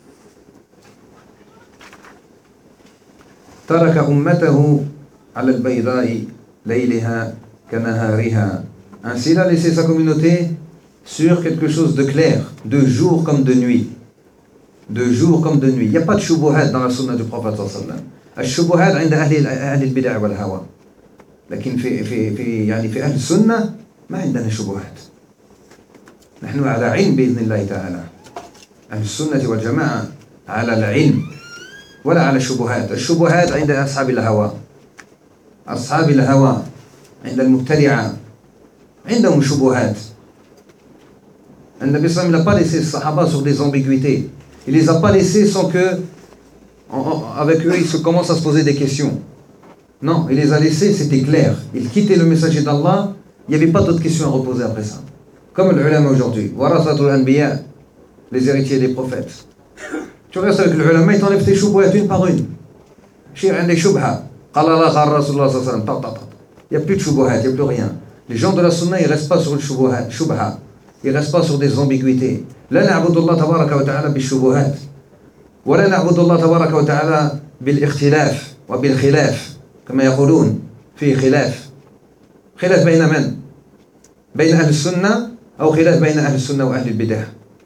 ترك أمته على البيضاء ليلها كنهارها. Ainsi il a laissé sa communauté sur quelque chose de clair, de jour comme de nuit. De jour comme de nuit. Il n'y a pas de shubuhat dans la sunna du prophète sallallahu alayhi wa sallam. الشبهات عند أهل أهل البدع والهوى. لكن في في في يعني في أهل السنة ما عندنا شبهات. نحن على علم بإذن الله تعالى. أهل السنة والجماعة على العلم ولا على الشبهات. الشبهات عند أصحاب الهوى. أصحاب الهوى عند المبتدعة عندهم شبهات. النبي صلى الله عليه وسلم n'a pas laissé les sahaba sur des ambiguïtés. Il les a pas laissés sans que, en, en, avec eux, ils se commencent à se poser des questions. Non, il les a laissés, c'était clair. Ils quittaient le messager d'Allah, il n'y avait pas d'autres questions à reposer après ça. Comme les ulama aujourd'hui, warathatul anbiya, les héritiers des prophètes. Tu restes avec les ulama, ils t'enlèvent tes shubhat une par une. Shir indi shubha, qala Allah qala Rasulullah sallallahu alayhi wa sallam. Il n'y a plus de shubhat, il n'y a plus rien. Les gens de la sunna, ils ne restent pas sur le shubha. Ils ne restent pas sur des ambiguïtés. لا نعبد الله تبارك وتعالى بالشبهات ولا نعبد الله تبارك وتعالى بالاختلاف وبالخلاف كما يقولون في خلاف خلاف بين من؟ بين أهل السنة أو خلاف بين أهل السنة وأهل البدع.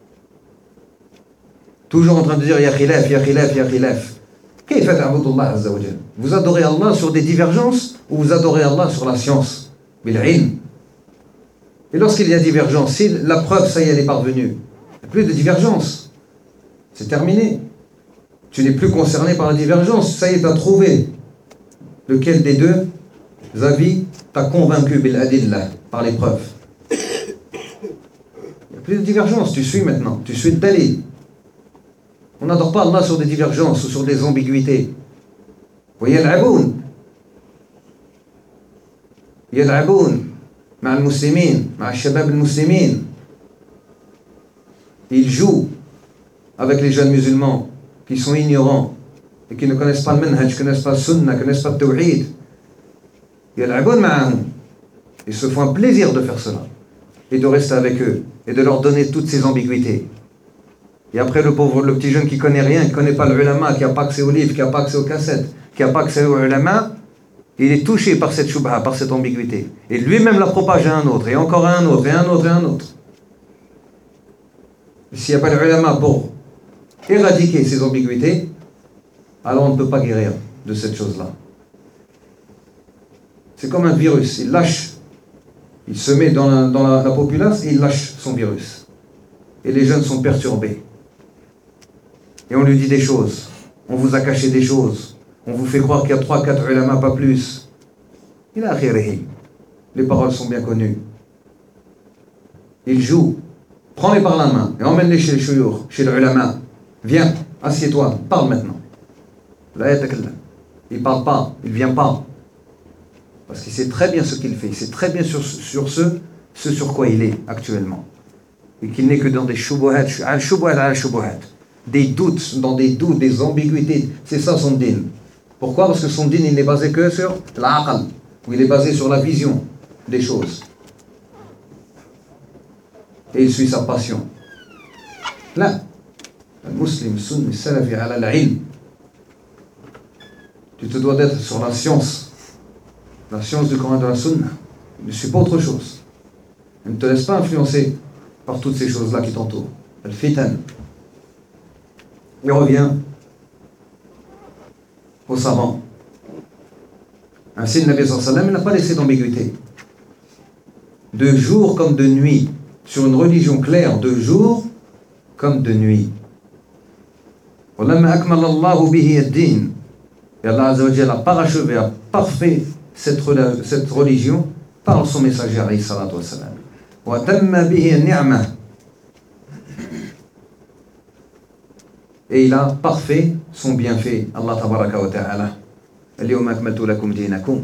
Toujours en train de dire il y a khilaf, il y a khilaf, il y a khilaf. كيف تعبد الله عز وجل? Vous adorez Allah sur des divergences ou vous adorez Allah sur la science, بالعلم. Et lorsqu'il y a divergence, si la preuve, ça y est, elle est parvenue, il n'y a plus de divergence. C'est terminé. Tu n'es plus concerné par la divergence. Ça y est, tu as trouvé lequel des deux avis t'a convaincu bil adillah, par les preuves. Il n'y a plus de divergence. Tu suis maintenant. Tu suis le dalil. On n'adore pas Allah sur des divergences ou sur des ambiguïtés. ويلعبون يلعبون مع المسلمين مع الشباب المسلمين. Ils jouent avec les jeunes musulmans qui sont ignorants et qui ne connaissent pas le manhaj, qui ne connaissent pas le sunnah, qui ne connaissent pas le tawhid. يلعبون معهم. Ils se font un plaisir de faire cela et de rester avec eux et de leur donner toutes ces ambiguïtés. Et après, le pauvre, le petit jeune qui connaît rien, qui ne connaît pas le ulama, qui n'a pas accès aux livres, qui n'a pas accès aux cassettes, qui n'a pas accès au ulama, il est touché par cette shubha, par cette ambiguïté. Et lui-même la propage à un autre, et encore à un autre, et un autre, et un autre. S'il n'y a pas le ulama pour éradiquer ces ambiguïtés, alors on ne peut pas guérir de cette chose-là. C'est comme un virus, il lâche, il se met dans la, dans la, la populace et il lâche son virus. Et les jeunes sont perturbés. Et on lui dit des choses, on vous a caché des choses, on vous fait croire qu'il y a trois, quatre ulama, pas plus. Il a khirihi. Les paroles sont bien connues. Il joue, prends-les par la main et emmène-les chez le shuyukh, chez le ulama. Viens, assieds-toi, parle maintenant. Là, il ne parle pas, il ne vient pas. Parce qu'il sait très bien ce qu'il fait, il sait très bien sur, sur ce, ce sur quoi il est actuellement. Et qu'il n'est que dans des shubuhat, des doutes, dans des doutes, des ambiguïtés. C'est ça son din. Pourquoi? Parce que son din, il n'est basé que sur l'aqal, où il est basé sur la vision des choses. Et il suit sa passion. Là, le musulman sunni salafi ala al-ilm. Tu te dois d'être sur la science, la science du Coran et de la Sunna. Ne suis pas autre chose. Ne te laisse pas influencer par toutes ces choses-là qui t'entourent. Al-fitan. Il revient aux savants. Ainsi, le Nabi sallallahu alayhi wa sallam n'a pas laissé d'ambiguïté. De jour comme de nuit, sur une religion claire, de jour comme de nuit. وَلَمَّا أَكْمَلَ اللَّهُ بِهِ الدِّينَ. Et Allah Azza wa Jalla a parachevé, a parfait cette, cette religion par son messager alayhi salatu wa salam. وَتَمَّ بِهِ النِّعْمَةِ. Et il a parfait son bienfait. Allah tabaraka wa ta'ala. اليوم أكملت لكم دينكم.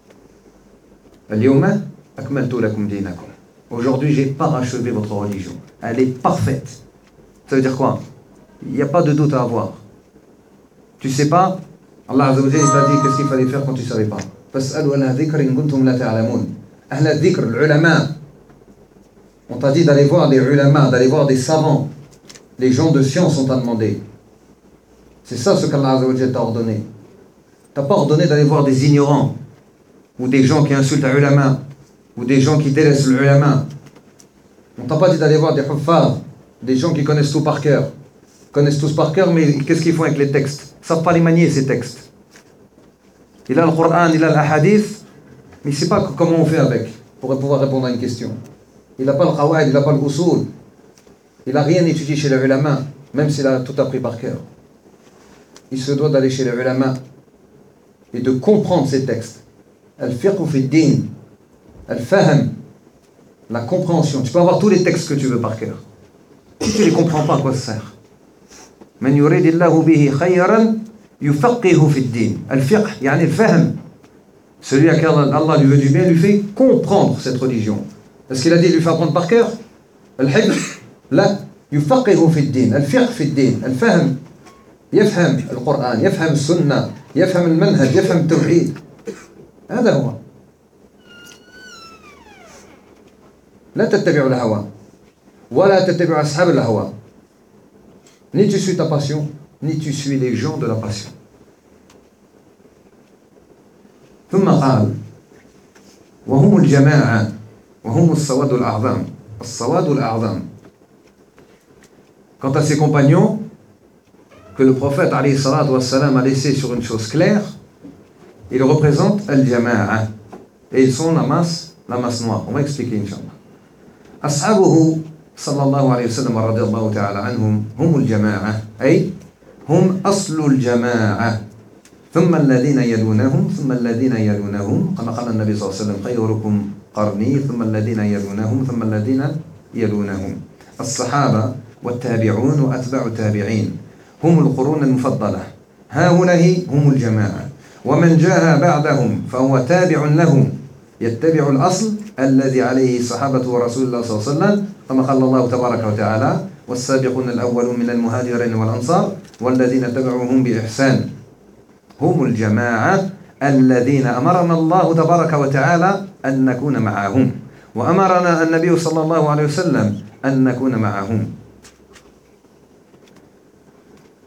اليوم أكملت لكم دينكم. Aujourd'hui, j'ai parachevé votre religion. Elle est parfaite. Ça veut dire quoi? Il n'y a pas de doute à avoir. Tu sais pas? Allah Azza wa Jalla t'a dit qu'est-ce qu'il fallait faire quand tu ne savais pas. فَاسْأَلُوا أَهْلَ الذِّكْرِ إِن كُنتُمْ لَا تَعْلَمُونَ. أهل الذِّكْر, l'ulama. On t'a dit d'aller voir des ulama, d'aller voir des savants. Les gens de science, on t'a demandé. C'est ça ce qu'Allah Azza wa Jalla t'a ordonné. T'as pas ordonné d'aller voir des ignorants, ou des gens qui insultent un ulama, ou des gens qui délaissent le ulama. On t'a pas dit d'aller voir des huffaz, des gens qui connaissent tout par cœur. Connaissent tous par cœur, mais qu'est-ce qu'ils font avec les textes? Ils ne savent pas les manier, ces textes. Il a le Coran, il a l'ahadith, mais il ne sait pas comment on fait avec, pour pouvoir répondre à une question. Il n'a pas le qawaid, il n'a pas le usul. Il n'a rien étudié chez les ulama, même s'il a tout appris par cœur. Il se doit d'aller chez les ulama et de comprendre ces textes. Al-fiqh fi din, al-fahm, la compréhension. Tu peux avoir tous les textes que tu veux par cœur. Si tu ne les comprends pas, à quoi ça sert? من يريد الله به خيرا يفقهه في الدين. الفقه يعني الفهم. Celui à qui Allah lui veut du bien lui fait comprendre cette religion. Est-ce qu'il a dit lui faire apprendre par cœur? الحفظ لا يفقهه في الدين. الفقه في الدين الفهم. يفهم القرآن، يفهم السنة، يفهم المنهج، يفهم التوحيد. هذا هو. لا تتبع الهوى ولا تتبع أصحاب الهوى. Ni tu suis ta passion, ni tu suis les gens de la passion. ثم قال وهم الجماعة وهم السواد الأعظم. السواد الأعظم. Quant à ses compagnons, que le prophète alayhi salatu wa salam a laissé sur une chose claire, ils représentent al-jama'a. Et ils sont la masse, la masse noire. On va expliquer, Inch'Allah. Ashabuhu صلى الله عليه وسلم رضي الله تعالى عنهم هم الجماعة، أي هم أصل الجماعة، ثم الذين يلونهم ثم الذين يلونهم، كما قال النبي صلى الله عليه وسلم خيركم قرني ثم الذين يلونهم ثم الذين يلونهم. الصحابة والتابعون وأتباع التابعين هم القرون المفضلة، هؤلاء هم الجماعة، ومن جاء بعدهم فهو تابع لهم يتبع الأصل الذي عليه صحابة رسول الله صلى الله عليه وسلم، كما قال الله تبارك وتعالى والسابقون الأولون من المهاجرين والأنصار والذين تبعوهم بإحسان هم الجماعة الذين أمرنا الله تبارك وتعالى أن نكون معهم، وأمرنا النبي صلى الله عليه وسلم أن نكون معهم.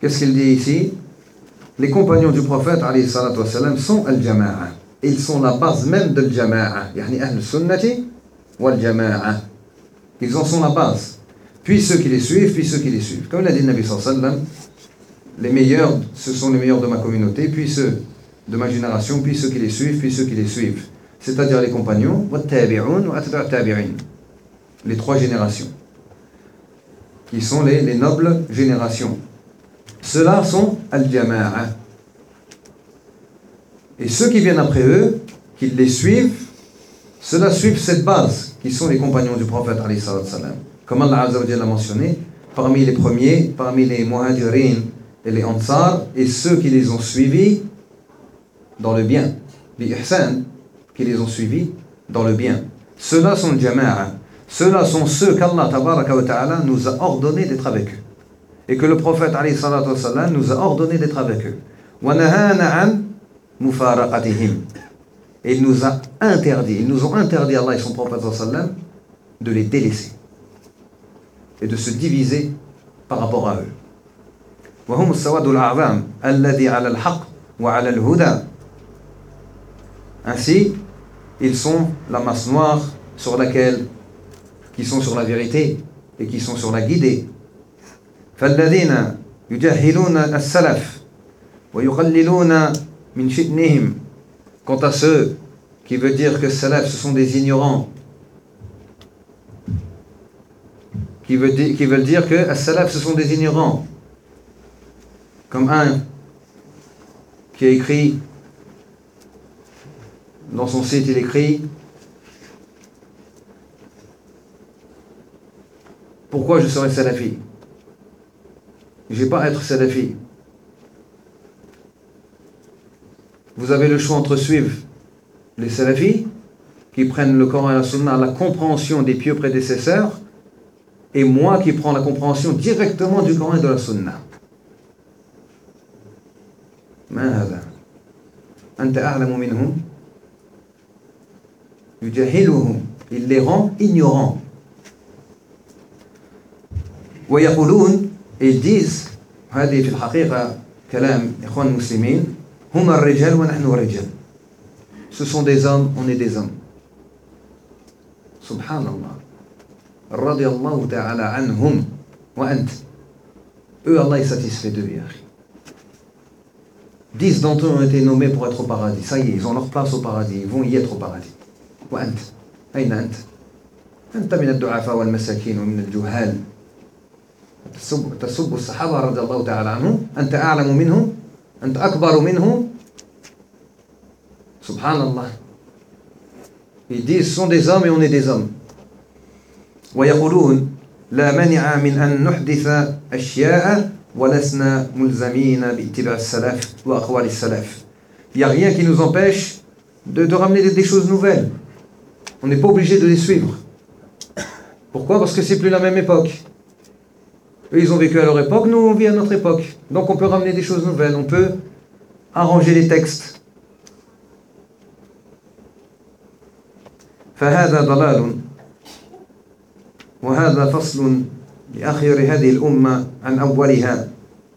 Qu'est-ce qu'il dit ici? Les compagnons du prophète alayhi salatu wassalam sont al-jama'a. Ils sont la base même de al-jama'a. Yani ahl sunnati wal jama'a. Ils en sont la base. Puis ceux qui les suivent, puis ceux qui les suivent. Comme l'a dit le Nabi sallallahu alayhi wa sallam, les meilleurs, ce sont les meilleurs de ma communauté, puis ceux de ma génération, puis ceux qui les suivent, puis ceux qui les suivent. C'est-à-dire les compagnons, les trois générations, qui sont les, les nobles générations. Ceux-là sont al-jama'a. Et ceux qui viennent après eux, qui les suivent, ceux-là suivent cette base, qui sont les compagnons du prophète alayhi salam. Comme Allah Azza wa Jalla l'a mentionné, parmi les premiers, parmi les muhajirin et les ansar, et ceux qui les ont suivis dans le bien, les ihsan, qui les ont suivis dans le bien. Ceux-là sont le jama'a. Ceux-là sont ceux qu'Allah tabaraka wa ta'ala nous a ordonné d'être avec eux. Et que le prophète alayhi salatu wa sallam nous a ordonné d'être avec eux. Wa nahana an mufaraqatihim. Et il nous a interdit, ils nous ont interdit, Allah et son prophète sallallahu alayhi wa sallam, de les délaisser et de se diviser par rapport à eux. وهم السواد الأعظم الذي على الحق وعلى الهدى. Ainsi, ils sont la masse noire sur laquelle, qui sont sur la vérité et qui sont sur la guidée. فالذين يجهلون السلف ويقللون من شأنهم. Quant à ceux qui veulent dire que salaf ce sont des ignorants, qui veulent dire, qui veulent dire que salaf ce sont des ignorants, comme un qui a écrit dans son site, il écrit: pourquoi je serais salafi? Je ne vais pas être salafi. Vous avez le choix entre suivre les salafis qui prennent le Coran et la Sunna à la compréhension des pieux prédécesseurs, et moi qui prends la compréhension directement du Coran et de la Sunna. ما هذا؟ أنت أعلم منهم. يجهلهم. Il les rend ignorants. ويقولون, et ils disent, هذه في الحقيقة كلام إخوان المسلمين, هم الرجال ونحن رجال. Ce sont des hommes, on est des hommes. Subhanallah. رضي الله تعالى عنهم وأنت. Eux, Allah est satisfait d'eux. Dix d'entre eux ont été nommés pour être au paradis. Ça y est, ils ont leur place au paradis. Ils vont y être au paradis. وأنت أين أنت؟ أنت من الضعفاء والمساكين ومن الجهال. تسب, تسب الصحابة رضي الله تعالى عنهم. أنت أعلم منهم. أنت أكبر منهم. Subhanallah. Ils disent, ce sont des hommes et on est des hommes. ويقولون لا مانع من أن نحدث أشياء ولسنا ملزمين باتباع السلف وأقوال السلف. Il n'y a rien qui nous empêche de, de ramener des, des choses nouvelles. On n'est pas obligé de les suivre. Pourquoi? Parce que c'est plus la même époque. Eux, ils ont vécu à leur époque, nous, on vit à notre époque. Donc on peut ramener des choses nouvelles, on peut arranger les textes. فهذا ضلال وهذا فصل لآخر هذه الأمة عن أولها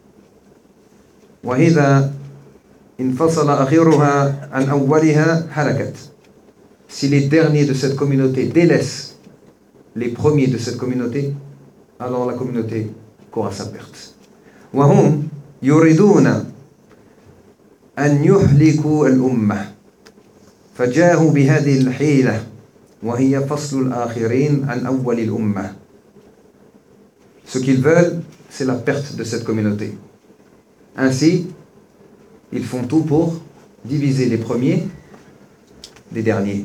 وإذا انفصل آخرها عن أولها هلكت. Si les derniers de cette communauté délaissent les premiers de cette communauté, alors la communauté courra sa perte. وهم يريدون أن يهلكوا الأمة فجاءوا بهذه الحيلة وهي فصل الآخرين عن أول الأمة. Ce qu'ils veulent, c'est la perte de cette communauté. Ainsi, ils font tout pour diviser les premiers des derniers.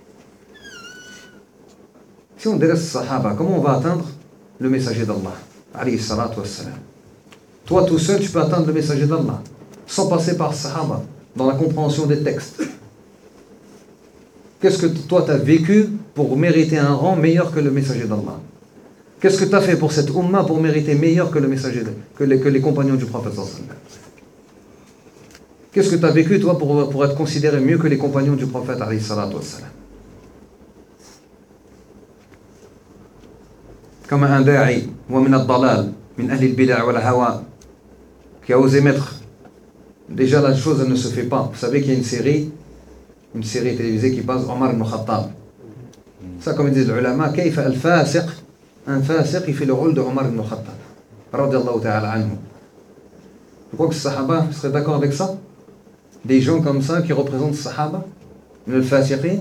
Si on délaisse les Sahaba, comment on va atteindre le messager d'Allah, alayhi salatu wassalam? Toi tout seul, tu peux atteindre le messager d'Allah sans passer par Sahaba, dans la compréhension des textes. Qu'est-ce que toi tu as vécu pour mériter un rang meilleur que le messager d'Allah? Qu'est-ce que tu as fait pour cette umma pour mériter meilleur que le messager, que les, que les compagnons du prophète sallallahu alayhi wa sallam? Qu'est-ce que tu as vécu toi pour, pour être considéré mieux que les compagnons du prophète alayhi salatu wassalam? Comme un da'i wa min ad-dalal min ahli al-bid'a wal hawa qui a osé mettre... Déjà, la chose, elle ne se fait pas. Vous savez qu'il y a une série, une série télévisée qui passe Omar ibn Khattab. Ça, comme disent les ulama, كيف الفاسق, un fasiq, il fait le rôle de Omar ibn Khattab. Radiallahu ta'ala anhu. Je crois que les Sahaba seraient d'accord avec ça. Des gens comme ça qui représentent les Sahaba, le fasiqin.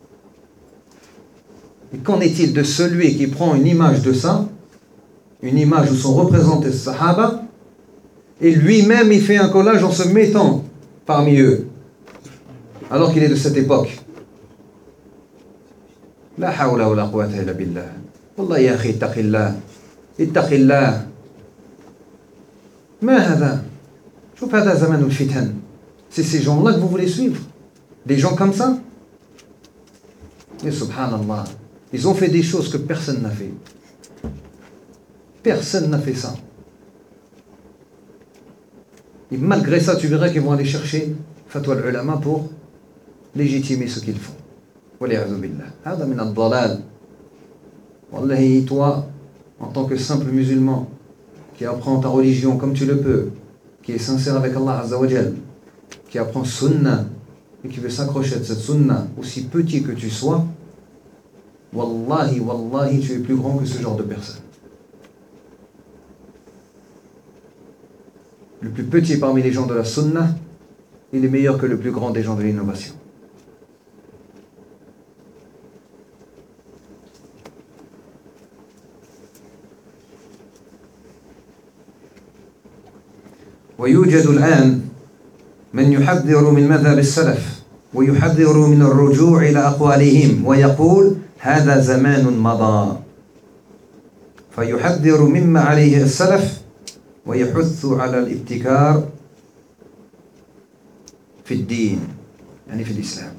Et qu'en est-il de celui qui prend une image de ça, une image où sont représentés les Sahaba, et lui-même il fait un collage en se mettant parmi eux, alors qu'il est de cette époque. La hawla wa la quwwata illa billah. Wallah ya akhi, ittaqillah. Ittaqillah. Ma hada? Shuf hada zaman al-fitan. C'est ces gens-là que vous voulez suivre? Des gens comme ça? Et subhanallah, ils ont fait des choses que personne n'a fait. Personne n'a fait ça. Et malgré ça, tu verras qu'ils vont aller chercher fatwa al-ulama pour légitimer ce qu'ils font. Waliya'udhu billah. Hada min ad-dalal. Wallahi, toi, en tant que simple musulman, qui apprend ta religion comme tu le peux, qui est sincère avec Allah Azza wa Jal, qui apprend sunnah et qui veut s'accrocher à cette sunnah, aussi petit que tu sois, wallahi, wallahi, tu es plus grand que ce genre de personne. Le plus petit parmi les gens de la sunnah, il est meilleur que le plus grand des gens de l'innovation. ويوجد الآن من يحذر من مذهب السلف ويحذر من الرجوع إلى أقوالهم ويقول هذا زمان مضى فيحذر مما عليه السلف ويحث على الابتكار في الدين يعني في الإسلام.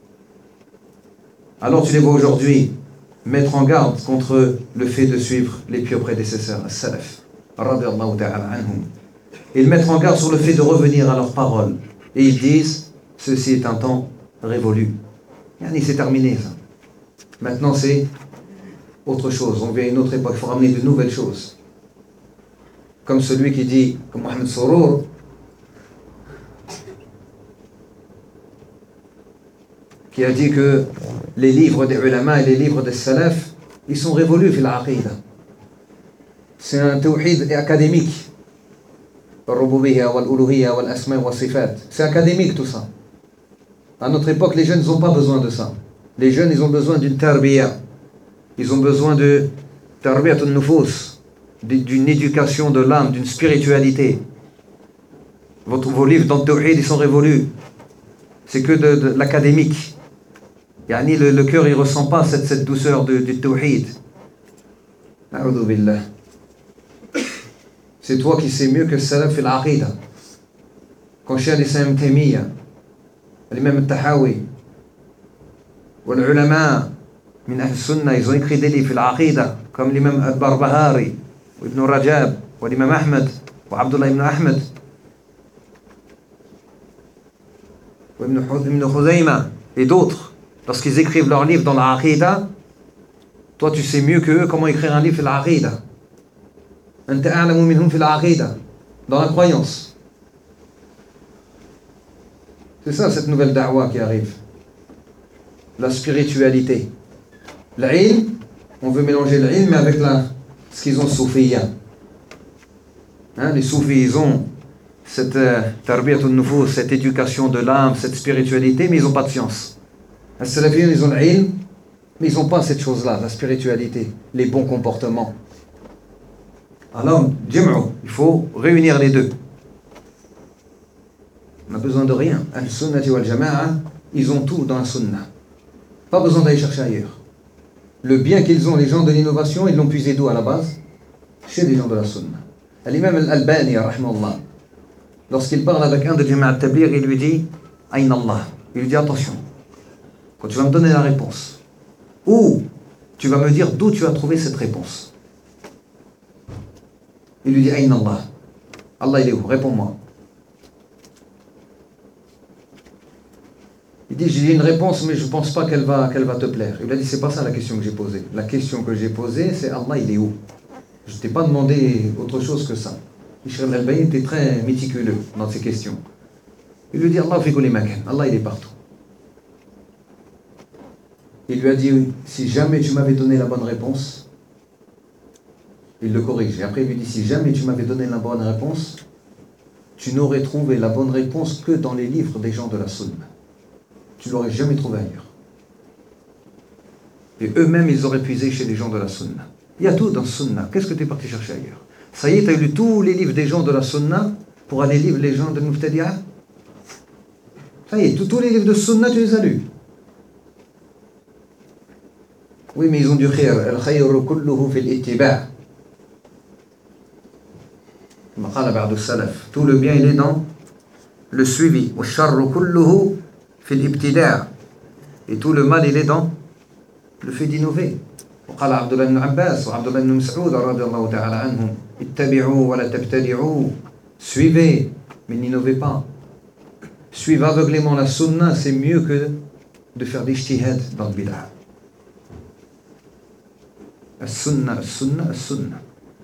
Alors tu les vois aujourd'hui mettre en garde contre le fait de suivre les pieux prédécesseurs, as-salaf, radiyallahu ta'ala anhum. Ils mettent en garde sur le fait de revenir à leurs paroles. Et ils disent, ceci est un temps révolu. C'est terminé ça. Maintenant c'est autre chose. On vient à une autre époque. Il faut ramener de nouvelles choses. Comme celui qui dit, comme Mohamed Sorour, qui a dit que les livres des ulama et les livres des salaf, ils sont révolus fil aqida. C'est un tawhid académique. C'est académique tout ça. À notre époque, les jeunes n'ont pas besoin de ça. Les jeunes, ils ont besoin d'une tarbiya. Ils ont besoin de tarbiyat al-nufus, d'une éducation de l'âme, d'une spiritualité. Votre, vos livres dans le tawhid, ils sont révolus. C'est que de, de l'académique. Yani le, le cœur, il ne ressent pas cette, cette douceur de, du tawhid. A'udhu billah. C'est toi qui sais mieux que le salaf fil aqida. Quand Cheikh l'Islam Ibn Taymiyyah, l'imam al-Tahawi, ou les ulama min ahl sunnah, ils ont écrit des livres fil aqida, comme l'imam al-Barbahari, ou Ibn Rajab, ou l'imam Ahmed, ou Abdullah ibn Ahmed, ou Ibn Khuzayma, et d'autres. Lorsqu'ils écrivent leurs livres dans l'aqida, toi tu sais mieux que eux comment écrire un livre fil aqida. Dans la croyance. C'est ça cette nouvelle da'wa qui arrive. La spiritualité. L'ilm, on veut mélanger l'ilm avec la, ce qu'ils ont soufiyya. Hein, les soufis, ils ont cette euh, tarbiyat al-nufus, cette éducation de l'âme, cette spiritualité, mais ils n'ont pas de science. Les salafiyyin, ils ont l'ilm, mais ils n'ont pas cette chose-là, la spiritualité, les bons comportements. Alors, il faut réunir les deux. On n'a besoin de rien. Al-Sunnati wal-Jama'a, ils ont tout dans la Sunnah. Pas besoin d'aller chercher ailleurs. Le bien qu'ils ont, les gens de l'innovation, ils l'ont puisé d'où à la base? Chez les gens de la Sunnah. L'imam al-Albani, rahimahullah, lorsqu'il parle avec un de Jama'a al-Tabligh, il lui dit Aïna Allah. Il lui dit attention, quand tu vas me donner la réponse, ou tu vas me dire d'où tu as trouvé cette réponse. Il lui dit Aïna Allah. Allah il est où? Réponds-moi. Il dit j'ai une réponse mais je ne pense pas qu'elle va, qu'elle va te plaire. Il lui a dit c'est pas ça la question que j'ai posée. La question que j'ai posée c'est Allah il est où? Je ne t'ai pas demandé autre chose que ça. Cheikh Al-Albani était très méticuleux dans ses questions. Il lui dit Allah fi kulli makan, Allah il est partout. Il lui a dit si jamais tu m'avais donné la bonne réponse, il le corrige. Et après il lui dit si jamais tu m'avais donné la bonne réponse, tu n'aurais trouvé la bonne réponse que dans les livres des gens de la Sunna. Tu ne l'aurais jamais trouvé ailleurs. Et eux-mêmes ils auraient puisé chez les gens de la Sunna. Il y a tout dans Sunna. Qu'est-ce que tu es parti chercher ailleurs? Ça y est, tu as lu tous les livres des gens de la Sunna pour aller lire les gens de Muftadi'a? Ça y est, tous les livres de Sunna, tu les as lus. Oui, mais ils ont du khayr. Al-khayru kulluhu fil ittiba'. Maqala ba'd as-salaf. Tout le bien, il est dans le suivi. Wa sharru kulluhu fil ibtida'. Et tout le mal, il est dans le fait d'innover. وقال عبد الله بن عباس وعبد الله بن مسعود رضي الله تعالى عنهم اتبعوا ولا تبتدعوا. Suivez, mais n'innovez pas. Suivre aveuglément la sunna, c'est mieux que de faire des ijtihad dans le bid'ah. السنة السنة السنة.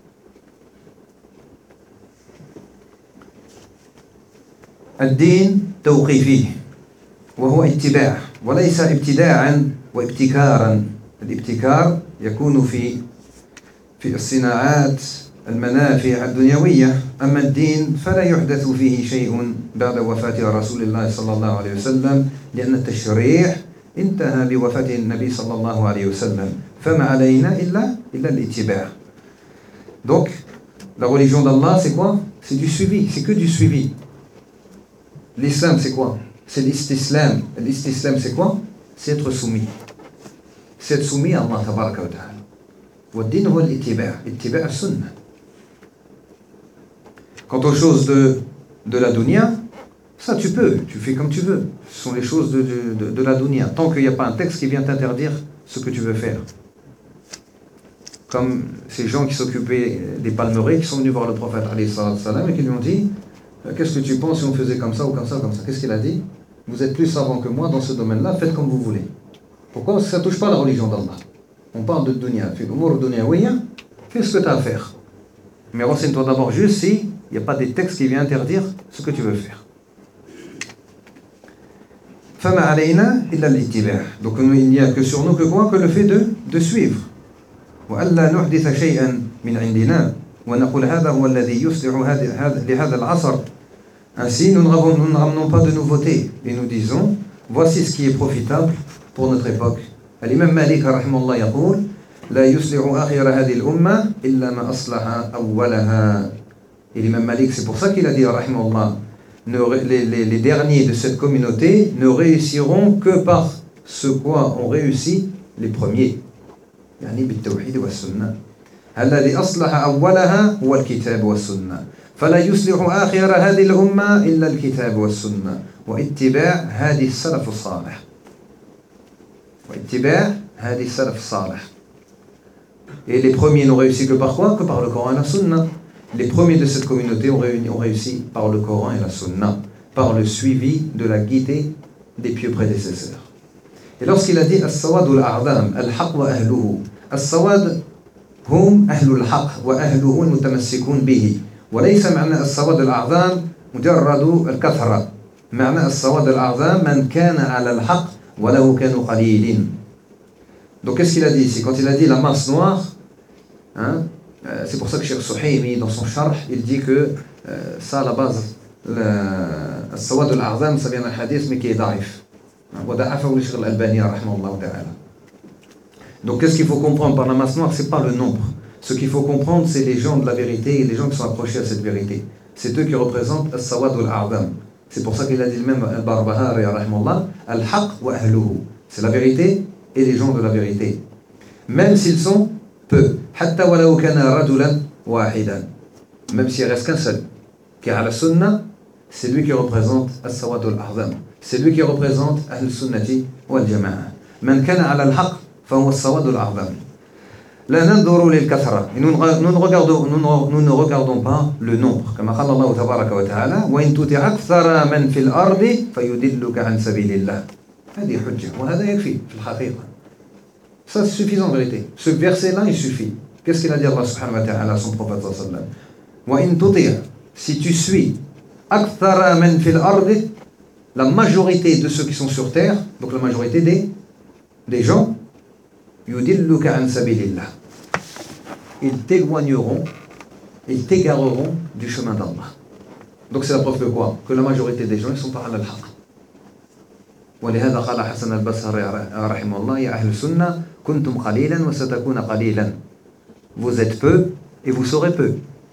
الدين توقيفي وهو اتباع وليس ابتداعا وابتكارا. الابتكار يكون في في الصناعات المنافع الدنيوية، أما الدين فلا يحدث فيه شيء بعد وفاة رسول الله صلى الله عليه وسلم، لأن التشريع انتهى بوفاة النبي صلى الله عليه وسلم، فما علينا إلا إلا الاتباع. Donc, la religion d'Allah, c'est quoi? C'est du suivi, c'est que du suivi. L'islam, c'est quoi? C'est l'istislam. L'istislam, c'est quoi? C'est être soumis. C'est être soumis à Allah tabaraka wa ta'ala. والدين هو الاتباع، اتباع السنة. Quant aux choses de, de la dunya, ça tu peux, tu fais comme tu veux. Ce sont les choses de, de, de, de la dunya, tant qu'il n'y a pas un texte qui vient t'interdire ce que tu veux faire. Comme ces gens qui s'occupaient des palmeraies, qui sont venus voir le prophète alayhi salam et qui lui ont dit qu'est-ce que tu penses si on faisait comme ça ou comme ça ou comme ça? Qu'est-ce qu'il a dit? Vous êtes plus savant que moi dans ce domaine-là, faites comme vous voulez. Pourquoi? Parce que ça ne touche pas la religion d'Allah. On parle de dunya, fais l'umur dunyawiyya, fais ce que tu as à faire. Mais renseigne-toi d'abord juste si il n'y a pas des textes qui viennent interdire ce que tu veux faire. فما علينا إلا الاتباع. Donc il n'y a que sur nous que quoi? Que le fait de, de suivre. وألا نحدث شيئا من عندنا ونقول هذا هو الذي يصلح هذا لهذا العصر. Ainsi nous ne ramenons pas de nouveautés et nous disons voici ce qui est profitable pour notre époque. الإمام مالك رحمه الله يقول لا يصلح آخر هذه الأمة إلا ما أصلح أولها. Et l'imam Malik, c'est pour ça qu'il a dit رحمه الله les, les, les derniers de cette communauté ne réussiront que par ce quoi ont réussi les premiers. يعني بالتوحيد والسنة. الذي أصلح أولها هو الكتاب والسنة. فلا يصلح آخر هذه الأمة إلا الكتاب والسنة واتباع هذه السلف الصالح. واتباع هذه السلف الصالح. Et les premiers n'ont réussi que par quoi? Que par le Coran et la Sunna. Les premiers de cette communauté ont, réuni, ont réussi par le Coran et la Sunna, par le suivi de la guidée des pieux prédécesseurs. Et lorsqu'il a dit As-sawad al-a'dam, al-haq wa ahluhu, As-sawad hum ahlu al-haq wa ahluhu al-mutamassikun bihi. وليس معنى السواد الأعظم مجرد الكثرة. معنى السواد الأعظم من كان على الحق وله كانوا قليلين. Donc qu'est-ce qu'il a dit ici? Quand il a dit la masse noire, hein, euh, c'est pour ça que Cheikh Suhaymi dans son charh, il dit que euh, ça à la base, le السواد الأعظم ça vient d'un hadith mais qui est daif. وضعفه الشيخ الألباني رحمه الله تعالى. Donc qu'est-ce qu'il faut comprendre par la masse noire? C'est pas le nombre. Ce qu'il faut comprendre, c'est les gens de la vérité et les gens qui sont accrochés à cette vérité. C'est eux qui représentent as-sawad al-a'dam. C'est pour ça qu'il a dit le même al-Barbahari rahimahullah, al-haq wa ahluhu. C'est la vérité et les gens de la vérité. Même s'ils sont peu. Hatta walau kana rajulan wahidan. Même s'il reste qu'un seul. Qui a la sunna, c'est lui qui représente as-sawad al-a'dam. C'est lui qui représente ahl-sunnati wal-jama'a. Man kana ala al-haq, fa huwa as-sawad al-a'dam. لا ننظر للكثرة. Nous ne regardons, nous ne regardons pas le nombre. كما قال الله تبارك وتعالى وإن تطع أكثر من في الأرض فيضلك عن سبيل الله. هذه حجة وهذا يكفي في الحقيقة. Ça c'est suffisant en vérité. Ce verset-là il suffit. Qu'est-ce qu'il a dit Allah subhanahu wa ta'ala à son prophète sallallahu alayhi wa sallam? وإن تطع, si tu suis أكثر من في الأرض, la majorité de ceux qui sont sur terre, donc la majorité des, des gens, يُدِلُّكَ عَنْ سَبِيلِ اللَّهِ, ils t'éloigneront, ils t'égareront du chemin d'Allah. Donc c'est la preuve de quoi? Que la majorité des gens, ils sont pas على الحق. ولهذا قال حسن البصري رحمه الله يا أهل السنة كنتم قليلا وستكون قليلا. Vous êtes peu et vous serez peu.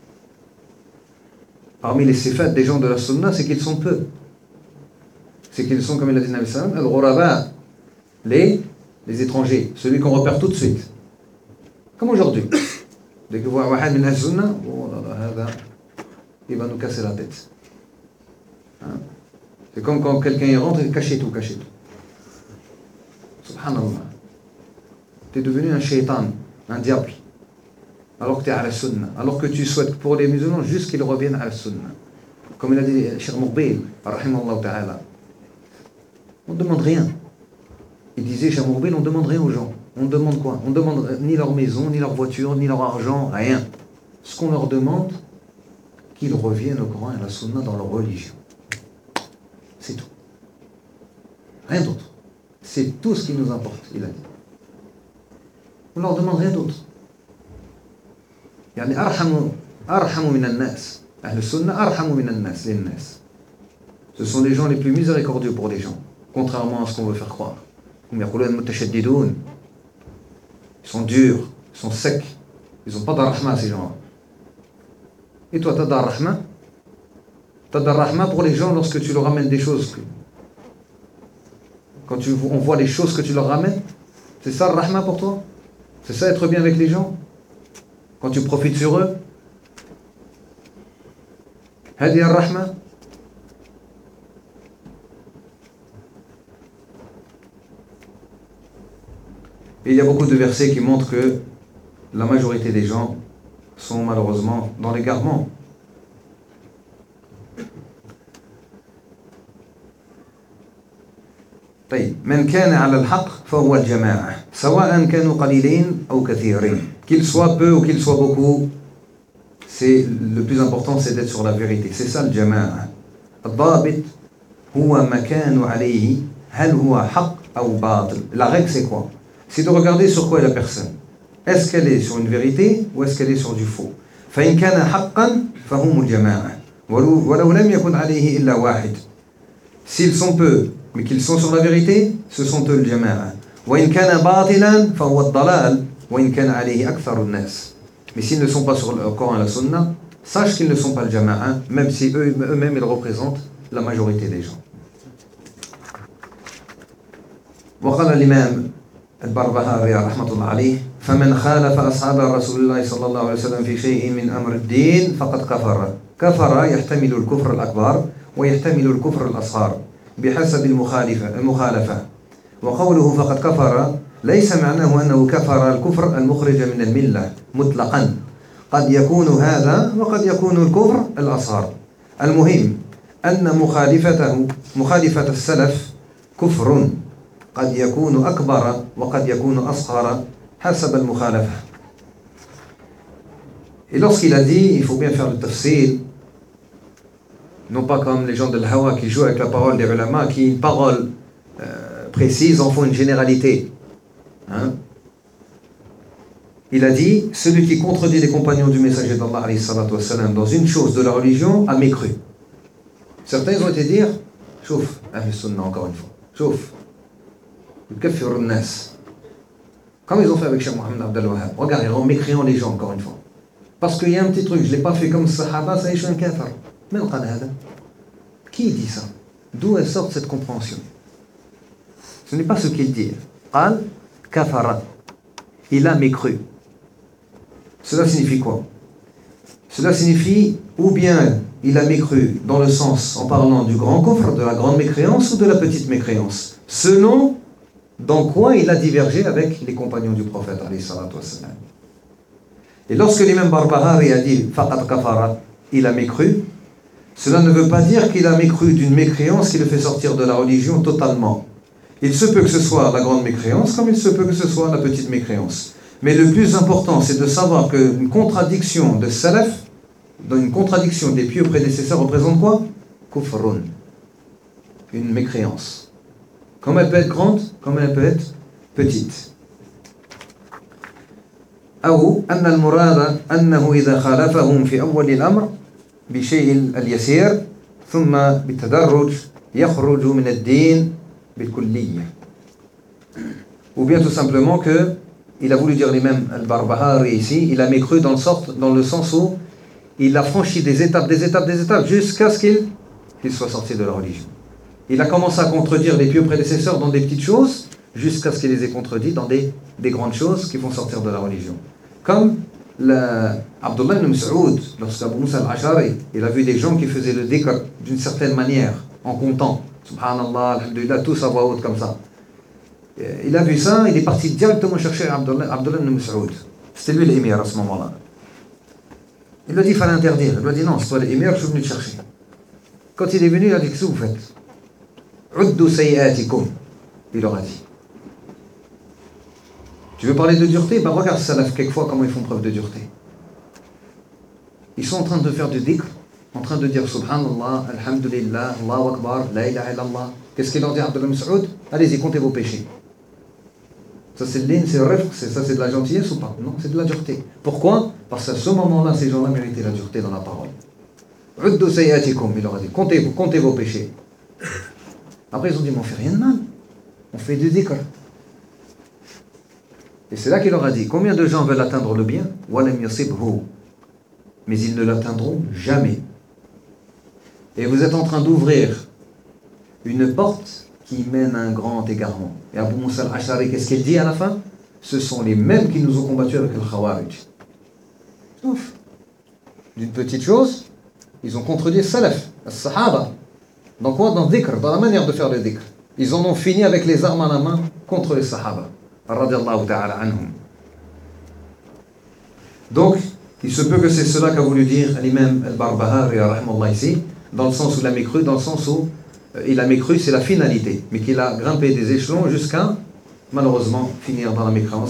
Parmi les sifat des gens de la sunna, c'est qu'ils sont peu. C'est qu'ils sont, comme il a dit Nabi sallam, al-ghuraba, les, les étrangers, celui qu'on repère tout de suite. Comme aujourd'hui. Dès que vous voyez un min al-sunna, oh là là, il va nous casser la tête. Hein? C'est comme quand quelqu'un y rentre et cachez tout, cachez tout. Subhanallah. Tu es devenu un shaitan, un diable. Alors que tu es à la sunna. Alors que tu souhaites pour les musulmans juste qu'ils reviennent à la sunna. Comme il a dit Cheikh Moukbil, rahimallahu ta'ala. On ne demande rien. Il disait Cheikh Moukbil, on ne demande rien aux gens. On demande quoi? On ne demande ni leur maison, ni leur voiture, ni leur argent, rien. Ce qu'on leur demande, qu'ils reviennent au Coran et à la sunna dans leur religion. C'est tout. Rien d'autre. C'est tout ce qui nous importe, il a dit. On ne leur demande rien d'autre. يعني أرحم أرحم من الناس. أهل السنة أرحم من الناس للناس. Ce sont les gens les plus miséricordieux pour les gens, contrairement à ce qu'on veut faire croire. هم يقولون المتشددون. Ils sont durs, ils sont secs, ils n'ont pas de rahma ces gens-là. Et toi, tu as de rahma? Tu as de rahma pour les gens lorsque tu leur ramènes des choses. Quand tu, on voit les choses que tu leur ramènes, c'est ça le rahma pour toi? C'est ça être bien avec les gens? Quand tu profites sur eux? هذه الرحمة. Et il y a beaucoup de versets qui montrent que la majorité des gens sont malheureusement dans l'égarement. طيب من كان على الحق فهو الجماعة سواء كانوا قليلين أو كثيرين. Qu'ils soient peu ou qu'ils soient beaucoup, c'est le plus important, c'est d'être sur la vérité. C'est ça le jama'a. الضابط هو ما كانوا عليه هل هو حق أو باطل. La règle c'est quoi? C'est de regarder sur quoi est la personne. Est-ce qu'elle est sur une vérité ou est-ce qu'elle est sur du faux? فإن كان حقا فهم الجماعة ولو لم يكن عليه إلا واحد. S'ils sont peu mais qu'ils sont sur la vérité, ce sont eux le jama'a. وإن كان باطلا فهو الضلال وإن كان عليه أكثر الناس. Mais s'ils ne sont pas sur le Coran et la Sunna, sache qu'ils ne sont pas le jama'a, même si eux, eux-mêmes ils représentent la majorité des gens. وقال الإمام البربهاري رحمة الله عليه فمن خالف أصحاب رسول الله صلى الله عليه وسلم في شيء من أمر الدين فقد كفر. كفر يحتمل الكفر الأكبر ويحتمل الكفر الأصغر بحسب المخالفة المخالفة. وقوله فقد كفر ليس معناه أنه كفر الكفر المخرج من الملة مطلقا. قد يكون هذا وقد يكون الكفر الأصغر. المهم أن مخالفته مخالفة السلف كفر قد يكون أكبر وقد يكون أصغر حسب المخالفة. Et lorsqu'il a dit, il faut bien faire le tafsir, non pas comme les gens de l'hawa qui jouent avec la parole des ulama, qui une parole euh, précise en font une généralité. Hein? Il a dit, celui qui contredit les compagnons du messager d'Allah alayhi salatu wassalam, dans une chose de la religion a mécru. Certains ils ont été dire, chouf, Ahl Sunnah encore une fois, chouf, yukaffiru an-nas. Comme ils ont fait avec Cheikh Mohammed Abdel Wahhab. Regardez, en mécriant les gens encore une fois. Parce qu'il y a un petit truc, je ne l'ai pas fait comme Sahaba, ça y est, je suis un kafir. Mais on qala hada. Qui dit ça? D'où elle sort cette compréhension? Ce n'est pas ce qu'il dit. Qal kafara. Il a mécru. Cela signifie quoi? Cela signifie ou bien il a mécru dans le sens en parlant du grand coffre, de la grande mécréance ou de la petite mécréance, selon dans quoi il a divergé avec les compagnons du prophète alayhi salatu wassalam. Et lorsque l'imam Barbahari a dit faqad kafara, il a mécru, cela ne veut pas dire qu'il a mécru d'une mécréance qui le fait sortir de la religion totalement. Il se peut que ce soit la grande mécréance comme il se peut que ce soit la petite mécréance. Mais le plus important, c'est de savoir qu'une contradiction de salaf dans une contradiction des pieux prédécesseurs représente quoi? Kufrun, une mécréance. Comme elle peut être grande, comme elle peut être petite. أو أن المراد أنه إذا خالفهم في أول الأمر بشيء اليسير ثم بالتدرج يخرج من الدين بالكلية. Ou bien tout simplement que il a voulu dire l'imam al-Barbahari ici, il a mécru dans le, sort, dans le sens où il a franchi des étapes, des étapes, des étapes jusqu'à ce qu'il, qu'il soit sorti de la religion. Il a commencé à contredire les pieux prédécesseurs dans des petites choses jusqu'à ce qu'il les ait contredits dans des, des grandes choses qui vont sortir de la religion. Comme le, Abdullah ibn Mas'ud, lorsqu'Abu Musa al-Ash'ari, il a vu des gens qui faisaient le dhikr d'une certaine manière, en comptant, subhanallah, alhamdulillah, tous à voix haute comme ça. Il a vu ça, il est parti directement chercher Abdullah, Abdullah ibn Mas'ud. C'était lui l'émir à ce moment-là. Il lui a dit qu'il fallait interdire. Il lui a dit non, c'est toi l'émir, je suis venu te chercher. Quand il est venu, il a dit qu'est-ce que vous faites? Uddu sayyatikum, il leur a dit. Tu veux parler de dureté? Ben regarde salaf quelquefois comment ils font preuve de dureté. Ils sont en train de faire du dhikr, en train de dire subhanallah, alhamdulillah, Allahu akbar, la ilaha illallah. Qu'est-ce qu'il leur dit Abdullah Mas'ud? Allez-y, comptez vos péchés. Ça c'est le lin, c'est le rifq, c'est, ça c'est de la gentillesse ou pas? Non, c'est de la dureté. Pourquoi? Parce qu'à ce moment-là, ces gens-là méritaient la dureté dans la parole. Uddu sayyatikum, il leur a dit, comptez, comptez vos péchés. Après ils ont dit, mais on fait rien de mal. On fait du dhikr. Et c'est là qu'il leur a dit, combien de gens veulent atteindre le bien? Walam yasibhu. Mais ils ne l'atteindront jamais. Et vous êtes en train d'ouvrir une porte qui mène à un grand égarement. Et Abu Musa al-Ash'ari, qu'est-ce qu'il dit à la fin? Ce sont les mêmes qui nous ont combattus avec le Khawarij. Ouf. D'une petite chose, ils ont contredit le Salaf, le Sahaba. Dans quoi? Dans le dhikr, dans la manière de faire le dhikr. Ils en ont fini avec les armes à la main contre les Sahaba. Radiallahu ta'ala anhum. Donc, il se peut que c'est cela qu'a voulu dire l'imam al-Barbahari, rahimahullah ici, dans le sens où il a mécru, dans le sens où il a mécru, c'est la finalité, mais qu'il a grimpé des échelons jusqu'à, malheureusement, finir dans la mécréance.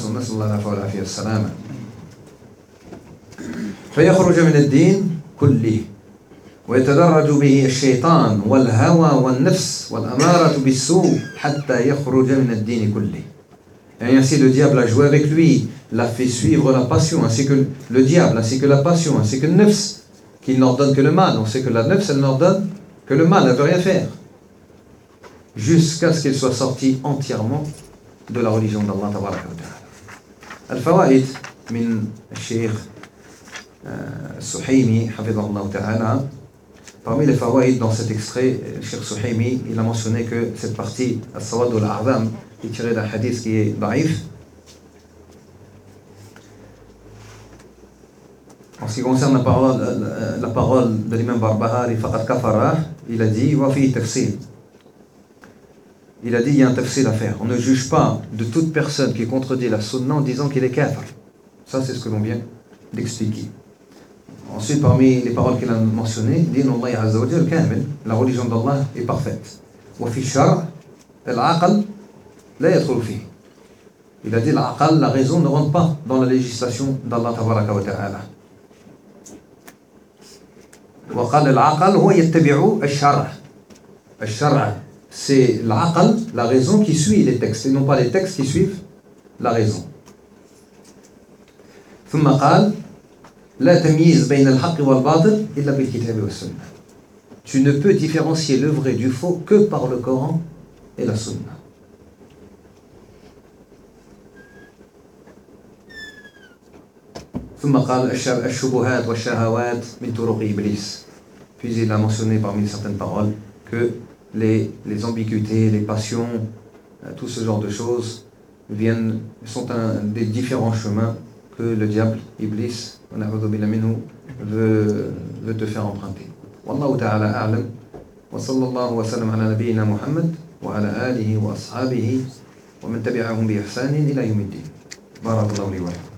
فيخرج من الدين كله ويتدرج به الشيطان والهوى والنفس والأمارة بالسوء حتى يخرج من الدين كله. Et ainsi le diable a joué avec lui, l'a fait suivre la passion, ainsi que le diable, ainsi que la passion, ainsi que le nefs, qui n'ordonne que le mal. On sait que la nefs, elle n'ordonne que le mal, elle ne veut rien faire. Jusqu'à ce qu'il soit sorti entièrement de la religion d'Allah tabaraka wa ta'ala. Al-Fawaid min al-Sheikh Suhaimi, hafidhahullah ta'ala. Parmi les fawaid dans cet extrait, le Cheikh Suhaimi, il a mentionné que cette partie, As-Sawad wal-A'zam, est tirée d'un hadith qui est daïf. En ce qui concerne la parole, la parole de l'imam Barbahari, faqad kafara, il a dit, wa fi tafsir. Il a dit, il y a un tafsir à faire. On ne juge pas de toute personne qui contredit la sunna en disant qu'il est kafir. Ça, c'est ce que l'on vient d'expliquer. Ensuite, parmi les paroles qu'il a mentionnées, din Allah Azza wa Jal kamil, la religion d'Allah est parfaite. Wa fi shar' al-aql la yadkhulu fihi. Il a dit, l'aql, la raison ne rentre pas dans la législation d'Allah tabaraka wa ta'ala. Wa qala al-aql huwa yattabi'u al-shar'. Al-shar' c'est l'aql, la raison qui suit les textes, et non pas les textes qui suivent la raison. ثم قال لا تمييز بين الحق والباطل إلا بالكتاب والسنة. Tu ne peux différencier le vrai du faux que par le Coran et la Sunna. ثم قال الشبهات والشهوات من طرق إبليس. Puis il a mentionné parmi certaines paroles que les, les ambiguïtés, les passions, tout ce genre de choses viennent, sont un des différents chemins que le diable, Iblis, veut, veut te faire emprunter. Wallahu ta'ala a'lam. Wa sallallahu wa sallam ala nabiyyina Muhammad wa ala alihi wa ashabihi wa man tabi'ahum bi ihsanin ila yawmiddin. Barakallahu li wa lakum.